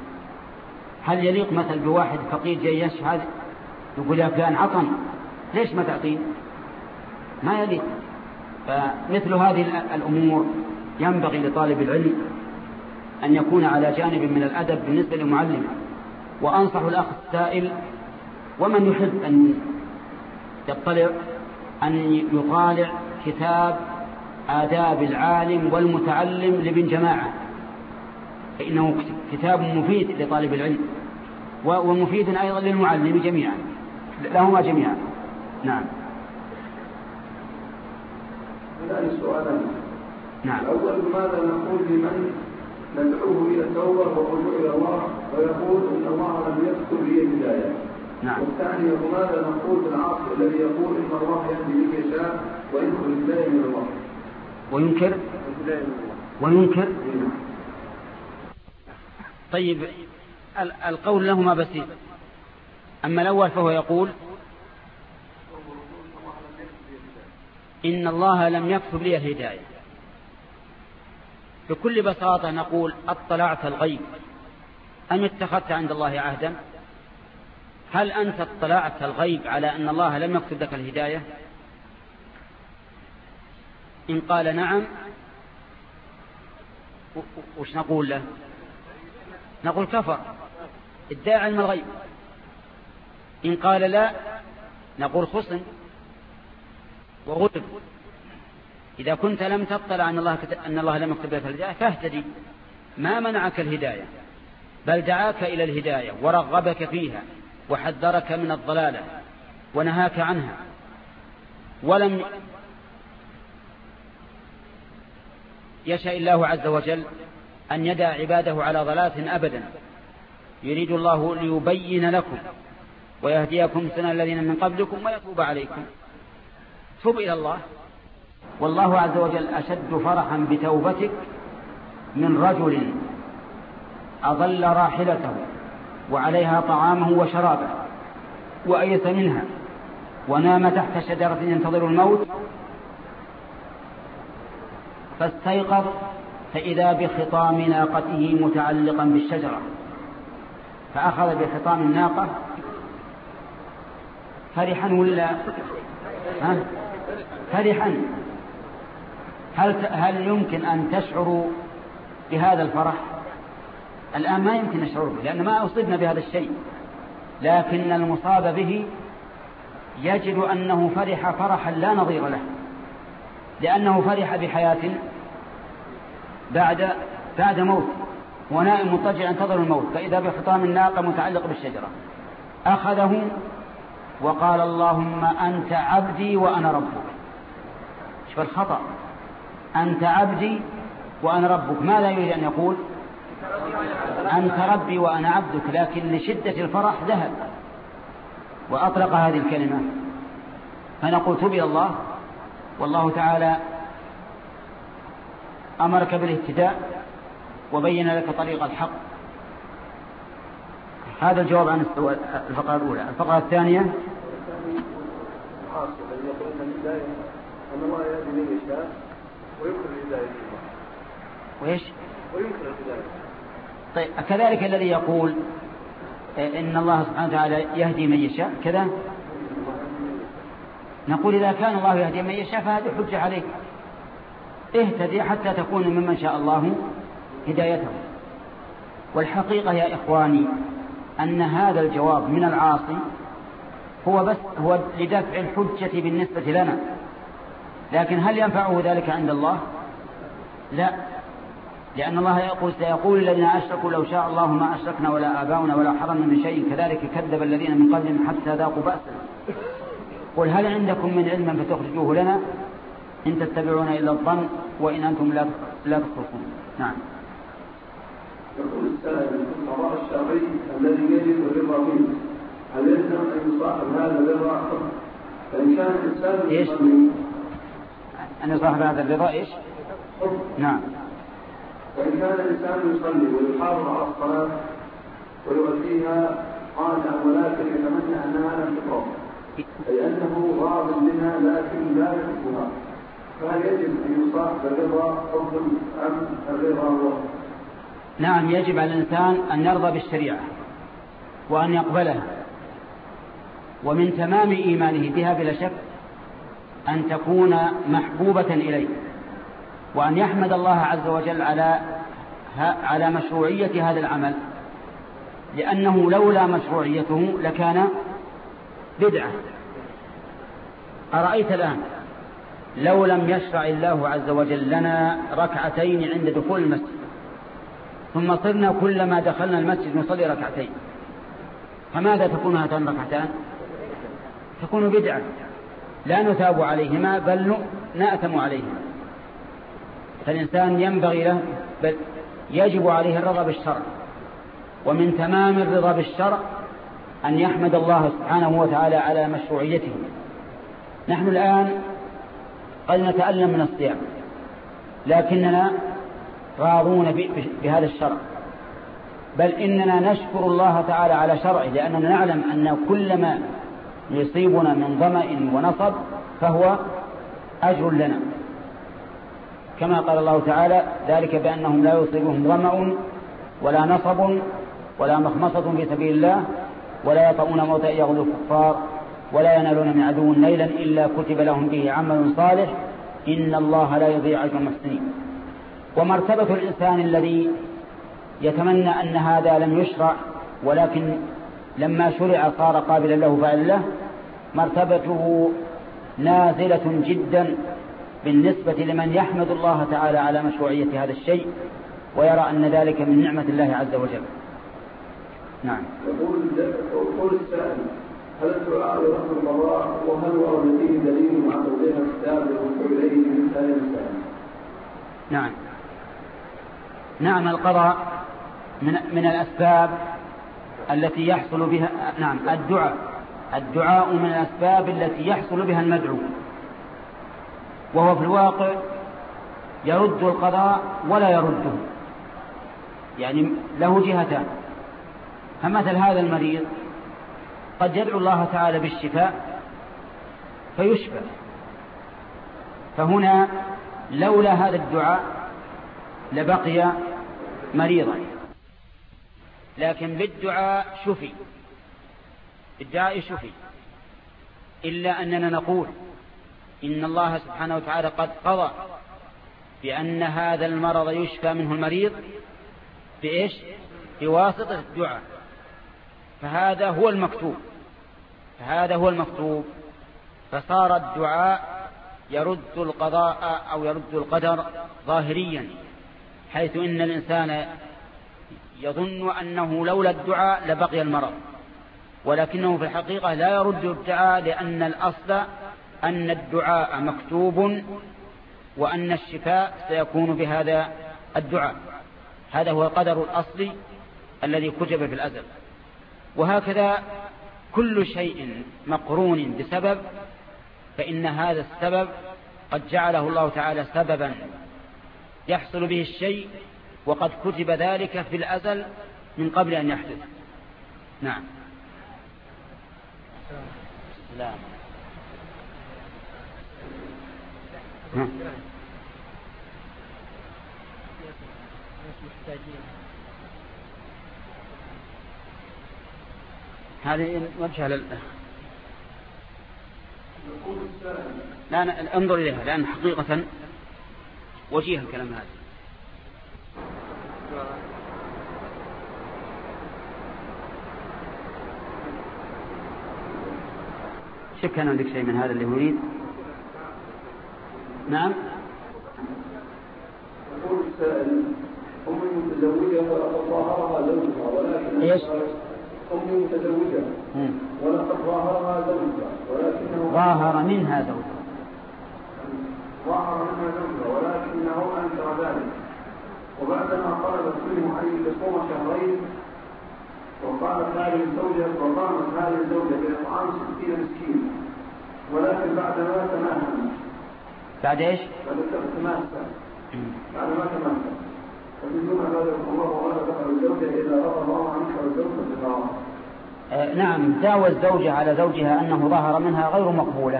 هل يليق مثل بواحد فقير جاي يشهد يقول يا فلان عطن ليش ما تعطين؟ ما يليق. فمثل هذه الأمور ينبغي لطالب العلم أن يكون على جانب من الأدب بالنسبة للمعلم. وأنصح الأخ السائل ومن يحب أن يطلع أن يطالع كتاب آداب العالم والمتعلم لابن جماعة، فإنه كتاب مفيد لطالب العلم ومفيد أيضا للمعلم جميعا، لهما جميعا. نعم. هذا السؤال. نعم. الأول: ماذا نقول لمن ندعوه إلى التوبة والرجوع إلى الله ويقول إن الله لم يكتب لي الهداية؟ نعم. والثاني: وماذا نقول بالعاصي الذي يقول إن الله يهدي من يشاء وينكر الهداية من الله؟ وينكر وينكر طيب، القول لهما بسيط. أما الأول فهو يقول إن الله لم يكتب لي الهداية. بكل بساطة نقول اطلعت الغيب أم اتخذت عند الله عهدا؟ هل أنت اطلعت الغيب على أن الله لم يكتب لك الهداية؟ إن قال نعم وش نقول له؟ نقول كفر، ادعى علم الغيب. إن قال لا نقول خصم وغلب. إذا كنت لم تطلع أن الله, أن الله لم يكتب لك الهداية فاهتدي، ما منعك الهداية بل دعاك إلى الهداية ورغبك فيها وحذرك من الضلالة ونهاك عنها، ولم يشاء الله عز وجل أن يدع عباده على ضلالة أبدا. يريد الله ليبين لكم ويهديكم سنن الذين من قبلكم ويتوب عليكم. توب إلى الله، والله عز وجل أشد فرحا بتوبتك من رجل أضل راحلته وعليها طعامه وشرابه وأيس منها ونام تحت شجرة ينتظر الموت فاستيقظ فإذا بخطام ناقته متعلقا بالشجرة، فأخذ بخطام الناقة فرحا ولا ها؟ فرحا. هل هل يمكن أن تشعروا بهذا الفرح؟ الآن ما يمكن نشعر به لأن ما أصبنا بهذا الشيء، لكن المصاب به يجد أنه فرح فرحا لا نظير له، لأنه فرح بحياة بعد بعد موت، ونائم مضطجع ينتظر الموت، فإذا بخطام الناقة متعلق بالشجرة أخذه وقال اللهم أنت عبدي وأنا ربك. شوف الخطأ، أنت عبدي وأنا ربك، ماذا يريد أن يقول؟ أنت ربي وأنا عبدك، لكن لشدة الفرح ذهب وأطلق هذه الكلمة. فنقول تب إلى الله، والله تعالى أمرك بالاهتداء وبين لك طريق الحق. هذا الجواب عن الفقرة الأولى. الفقرة الثانية أن الله يهدي من يشاء ويمكن الهداية وإيش؟ ويمكن الهداية. طيب كذلك الذي يقول إن الله سبحانه وتعالى يهدي من يشاء كذا، نقول إذا كان الله يهدي من يشاء فهذه حجة عليك، اهتدي حتى تكون ممن شاء الله هدايته. والحقيقة يا إخواني أن هذا الجواب من العاصي هو بس هو لدفع الحجة بالنسبة لنا، لكن هل ينفعه ذلك عند الله؟ لا، لأن الله يقول سيقول الذين أشركوا لو شاء الله ما أشركنا ولا آباؤنا ولا حرمنا من شيء كذلك كذب الذين من قبلهم حتى ذاقوا بأسنا. قل هل عندكم من علم فتخرجوه لنا إن تتبعون إلا الظن وإن أنتم لا لا تخرجون. نعم. يقول السائل القضاء الشرعي الذي يجب الرضا منه هل يلزم أن يصاحب هذا الرضا؟ فإن كان الإنسان إيش؟ أن يصاحب هذا الرضا إيش؟ نعم. فإن كان الإنسان يصلي ويحافظ على الصلاة ويؤديها قانعا ولكن يتمنى أنها لم تقام، أي أنه راض بها لكن لا يحبها، فهل يجب أن يصاحب الرضا أفضل أم الرضا هو؟ نعم، يجب على الإنسان أن يرضى بالشريعة وأن يقبلها، ومن تمام إيمانه بها بلا شك أن تكون محبوبة إليه، وأن يحمد الله عز وجل على على مشروعية هذا العمل، لأنه لولا مشروعيته لكان بدعة. أرأيت الآن لو لم يشرع الله عز وجل لنا ركعتين عند دخول المسجد ثم صرنا كلما دخلنا المسجد نصلي ركعتين، فماذا تكون هاتان الركعتان؟ تكون بدعة لا نثاب عليهما بل نأثم عليهما. فالإنسان ينبغي له بل يجب عليه الرضا بالشرع، ومن تمام الرضا بالشرع أن يحمد الله سبحانه وتعالى على مشروعيته. نحن الآن قد نتألم من الصيام لكننا راضون بهذا الشرع، بل إننا نشكر الله تعالى على شرعه، لأننا نعلم أن كل ما يصيبنا من ظمأ ونصب فهو أجر لنا، كما قال الله تعالى ذلك بأنهم لا يصيبهم ظمأ ولا نصب ولا مخمصة في سبيل الله ولا يطؤون موتا يغلو الكفار ولا ينالون من عدو نيلا إلا كتب لهم به عمل صالح إن الله لا يضيع أجر المحسنين. ومرتبة الإنسان الذي يتمنى أن هذا لم يشرع ولكن لما شرع صار قابلا له فعل له، مرتبته نازلة جدا بالنسبة لمن يحمد الله تعالى على مشروعية هذا الشيء ويرى أن ذلك من نعمة الله عز وجل. نعم. يقول السائل: هل الدعاء برفع القضاء وهل ورد فيه دليل مع توضيح الكتاب للرجوع إليه من هذا السائل؟ نعم. نعم، القضاء من من الأسباب التي يحصل بها، نعم الدعاء الدعاء من الأسباب التي يحصل بها المدعو، وهو في الواقع يرد القضاء ولا يرده، يعني له جهتان. فمثل هذا المريض قد يدعو الله تعالى بالشفاء فيشفى، فهنا لولا هذا الدعاء لبقي مريضا، لكن بالدعاء شفي، بالدعاء شفي، إلا أننا نقول إن الله سبحانه وتعالى قد قضى بأن هذا المرض يشفى منه المريض بإيش؟ بواسطة الدعاء، فهذا هو المكتوب فهذا هو المكتوب فصار الدعاء يرد القضاء أو يرد القدر ظاهريا، حيث إن الإنسان يظن أنه لولا الدعاء لبقي المرض، ولكنه في الحقيقة لا يرد الدعاء، لأن الأصل أن الدعاء مكتوب وأن الشفاء سيكون بهذا الدعاء. هذا هو القدر الأصلي الذي كتب في الأزل. وهكذا كل شيء مقرون بسبب فإن هذا السبب قد جعله الله تعالى سببا يحصل به الشيء، وقد كتب ذلك في الأزل من قبل أن يحدث. نعم. لا. نعم. هذه وجهها لل... لا لا انظر إليها، لأن حقيقة وجيه الكلام هذا. شك كان عندك شيء من هذا اللي يريد؟ نعم. يقول السائل: أم متزوجة ولقد ظاهرها زوجها ولكن إيش؟ أم متزوجة ولقد ظاهرها زوجها ولكنه ظاهر منها زوجها ظاهر منها زوجها ولكنه أنكر ذلك، وبعدما طلبت منه أن يصوم شهرين وقالت هذه الزوجة وقامت هذه الزوجة بإطعام ستين مسكين، ولكن بعدما تماهى. بعد إيش؟ بعد تماهى بعد ما تماهى فبدون هذا الله ولا دخل الزوجة إذا رضى الله عنك والزوجة بطاعة. آه نعم، دعوى الزوجة على زوجها أنه ظهر منها غير مقبولة،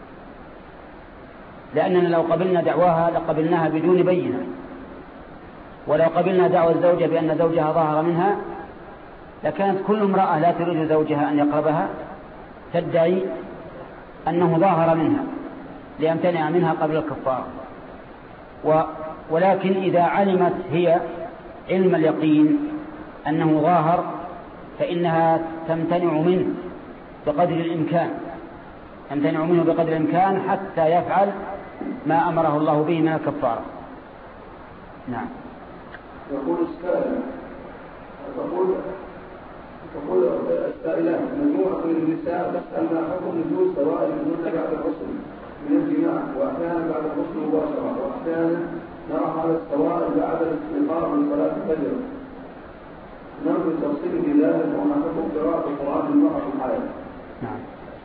لأننا لو قبلنا دعواها لقبلناها بدون بينة، ولو قبلنا دعوى الزوجة بأن زوجها ظهر منها لكانت كل امرأة لا تريد زوجها أن يقربها تدعي أنه ظاهر منها ليمتنع منها قبل الكفارة. و ولكن إذا علمت هي علم اليقين أنه ظاهر فإنها تمتنع منه بقدر الإمكان تمتنع منه بقدر الإمكان حتى يفعل ما أمره الله به من الكفارة. نعم. يقول السائل تقول تقول السائلات: مجموعة من النساء تسأل ما حكم نزول سوائل النزول بعد الغسل من الجماع، وأحيانا بعد الغسل مباشرة، وأحيانا نرى هذا السوائل بعد الاستيقاظ من صلاة الفجر. نرجو التفصيل في ذلك وما حكم قراءة القرآن المرأة في الحياة. نعم.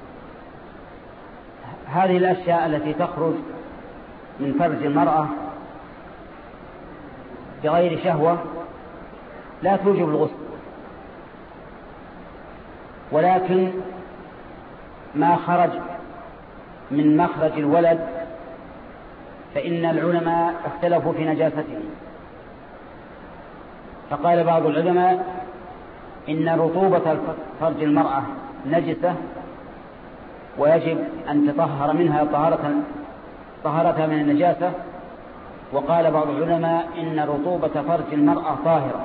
هذه الأشياء التي تخرج من فرج المرأة بغير شهوة لا توجب الغسل، ولكن ما خرج من مخرج الولد فإن العلماء اختلفوا في نجاسته، فقال بعض العلماء إن رطوبة فرج المرأة نجسة ويجب أن تطهر منها طهارة طهارتها من النجاسة، وقال بعض العلماء إن رطوبة فرج المرأة طاهرة،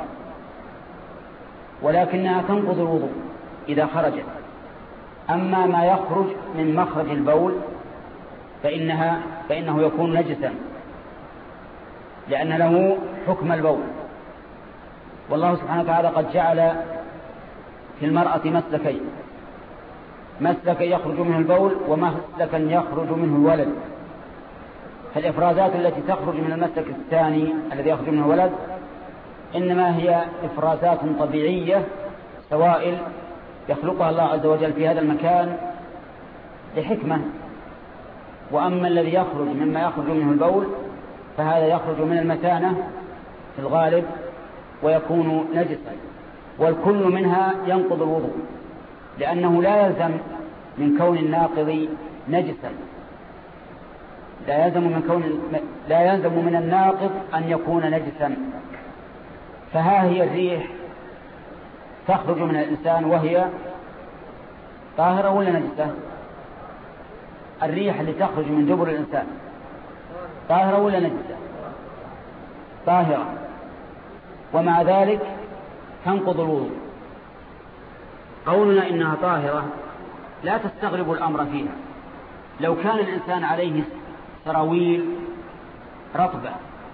ولكنها تنقض الوضوء إذا خرجت. أما ما يخرج من مخرج البول فإنها فإنه يكون نجسا، لأن له حكم البول. والله سبحانه وتعالى قد جعل في المرأة مسلكين: مسلكا يخرج منه البول ومسلكا يخرج منه الولد. فالإفرازات التي تخرج من المسلك الثاني الذي يخرج منه الولد إنما هي إفرازات طبيعية، سوائل يخلقها الله عز وجل في هذا المكان لحكمة. وأما الذي يخرج مما يخرج منه البول فهذا يخرج من المثانة في الغالب ويكون نجسا، والكل منها ينقض الوضوء، لأنه لا يلزم من كون الناقض نجسا، لا يلزم من كون لا يلزم من الناقض أن يكون نجسا. فها هي الريح تخرج من الإنسان وهي طاهرة ولا نجسة؟ الريح اللي تخرج من دبر الإنسان طاهرة ولا نجسة؟ طاهرة، ومع ذلك تنقض الوضوء. قولنا إنها طاهرة لا تستغرب الأمر فيها. لو كان الإنسان عليه سراويل رطبة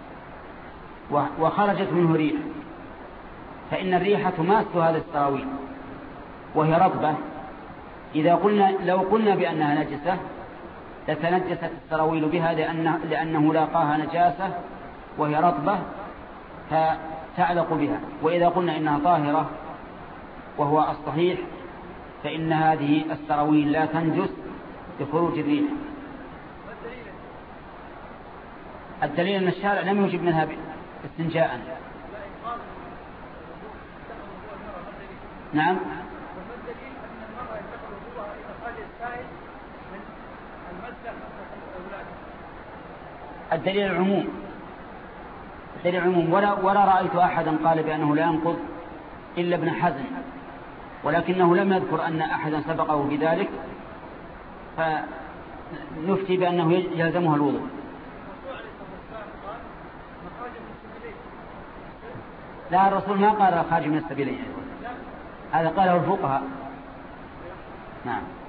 وخرجت منه ريح، فإن الريح تماس هذا السراويل وهي رطبة. إذا قلنا لو قلنا بأنها نجسة لتنجست السراويل بها، لأنه, لأنه لاقاها نجاسة وهي رطبة فتعلق بها. وإذا قلنا إنها طاهرة وهو الصحيح فإن هذه السراويل لا تنجس بخروج الريح. الدليل أن الشارع لم يجب منها استنجاء. نعم. الدليل العموم، الدليل العموم ولا, ولا رأيت أحدا قال بأنه لا ينقض إلا ابن حزم، ولكنه لم يذكر أن أحدا سبقه بذلك، فنفتي بأنه يلزمها الوضوء. لا، الرسول ما قال خارج من السبيلين، هذا قاله الفقهاء. نعم.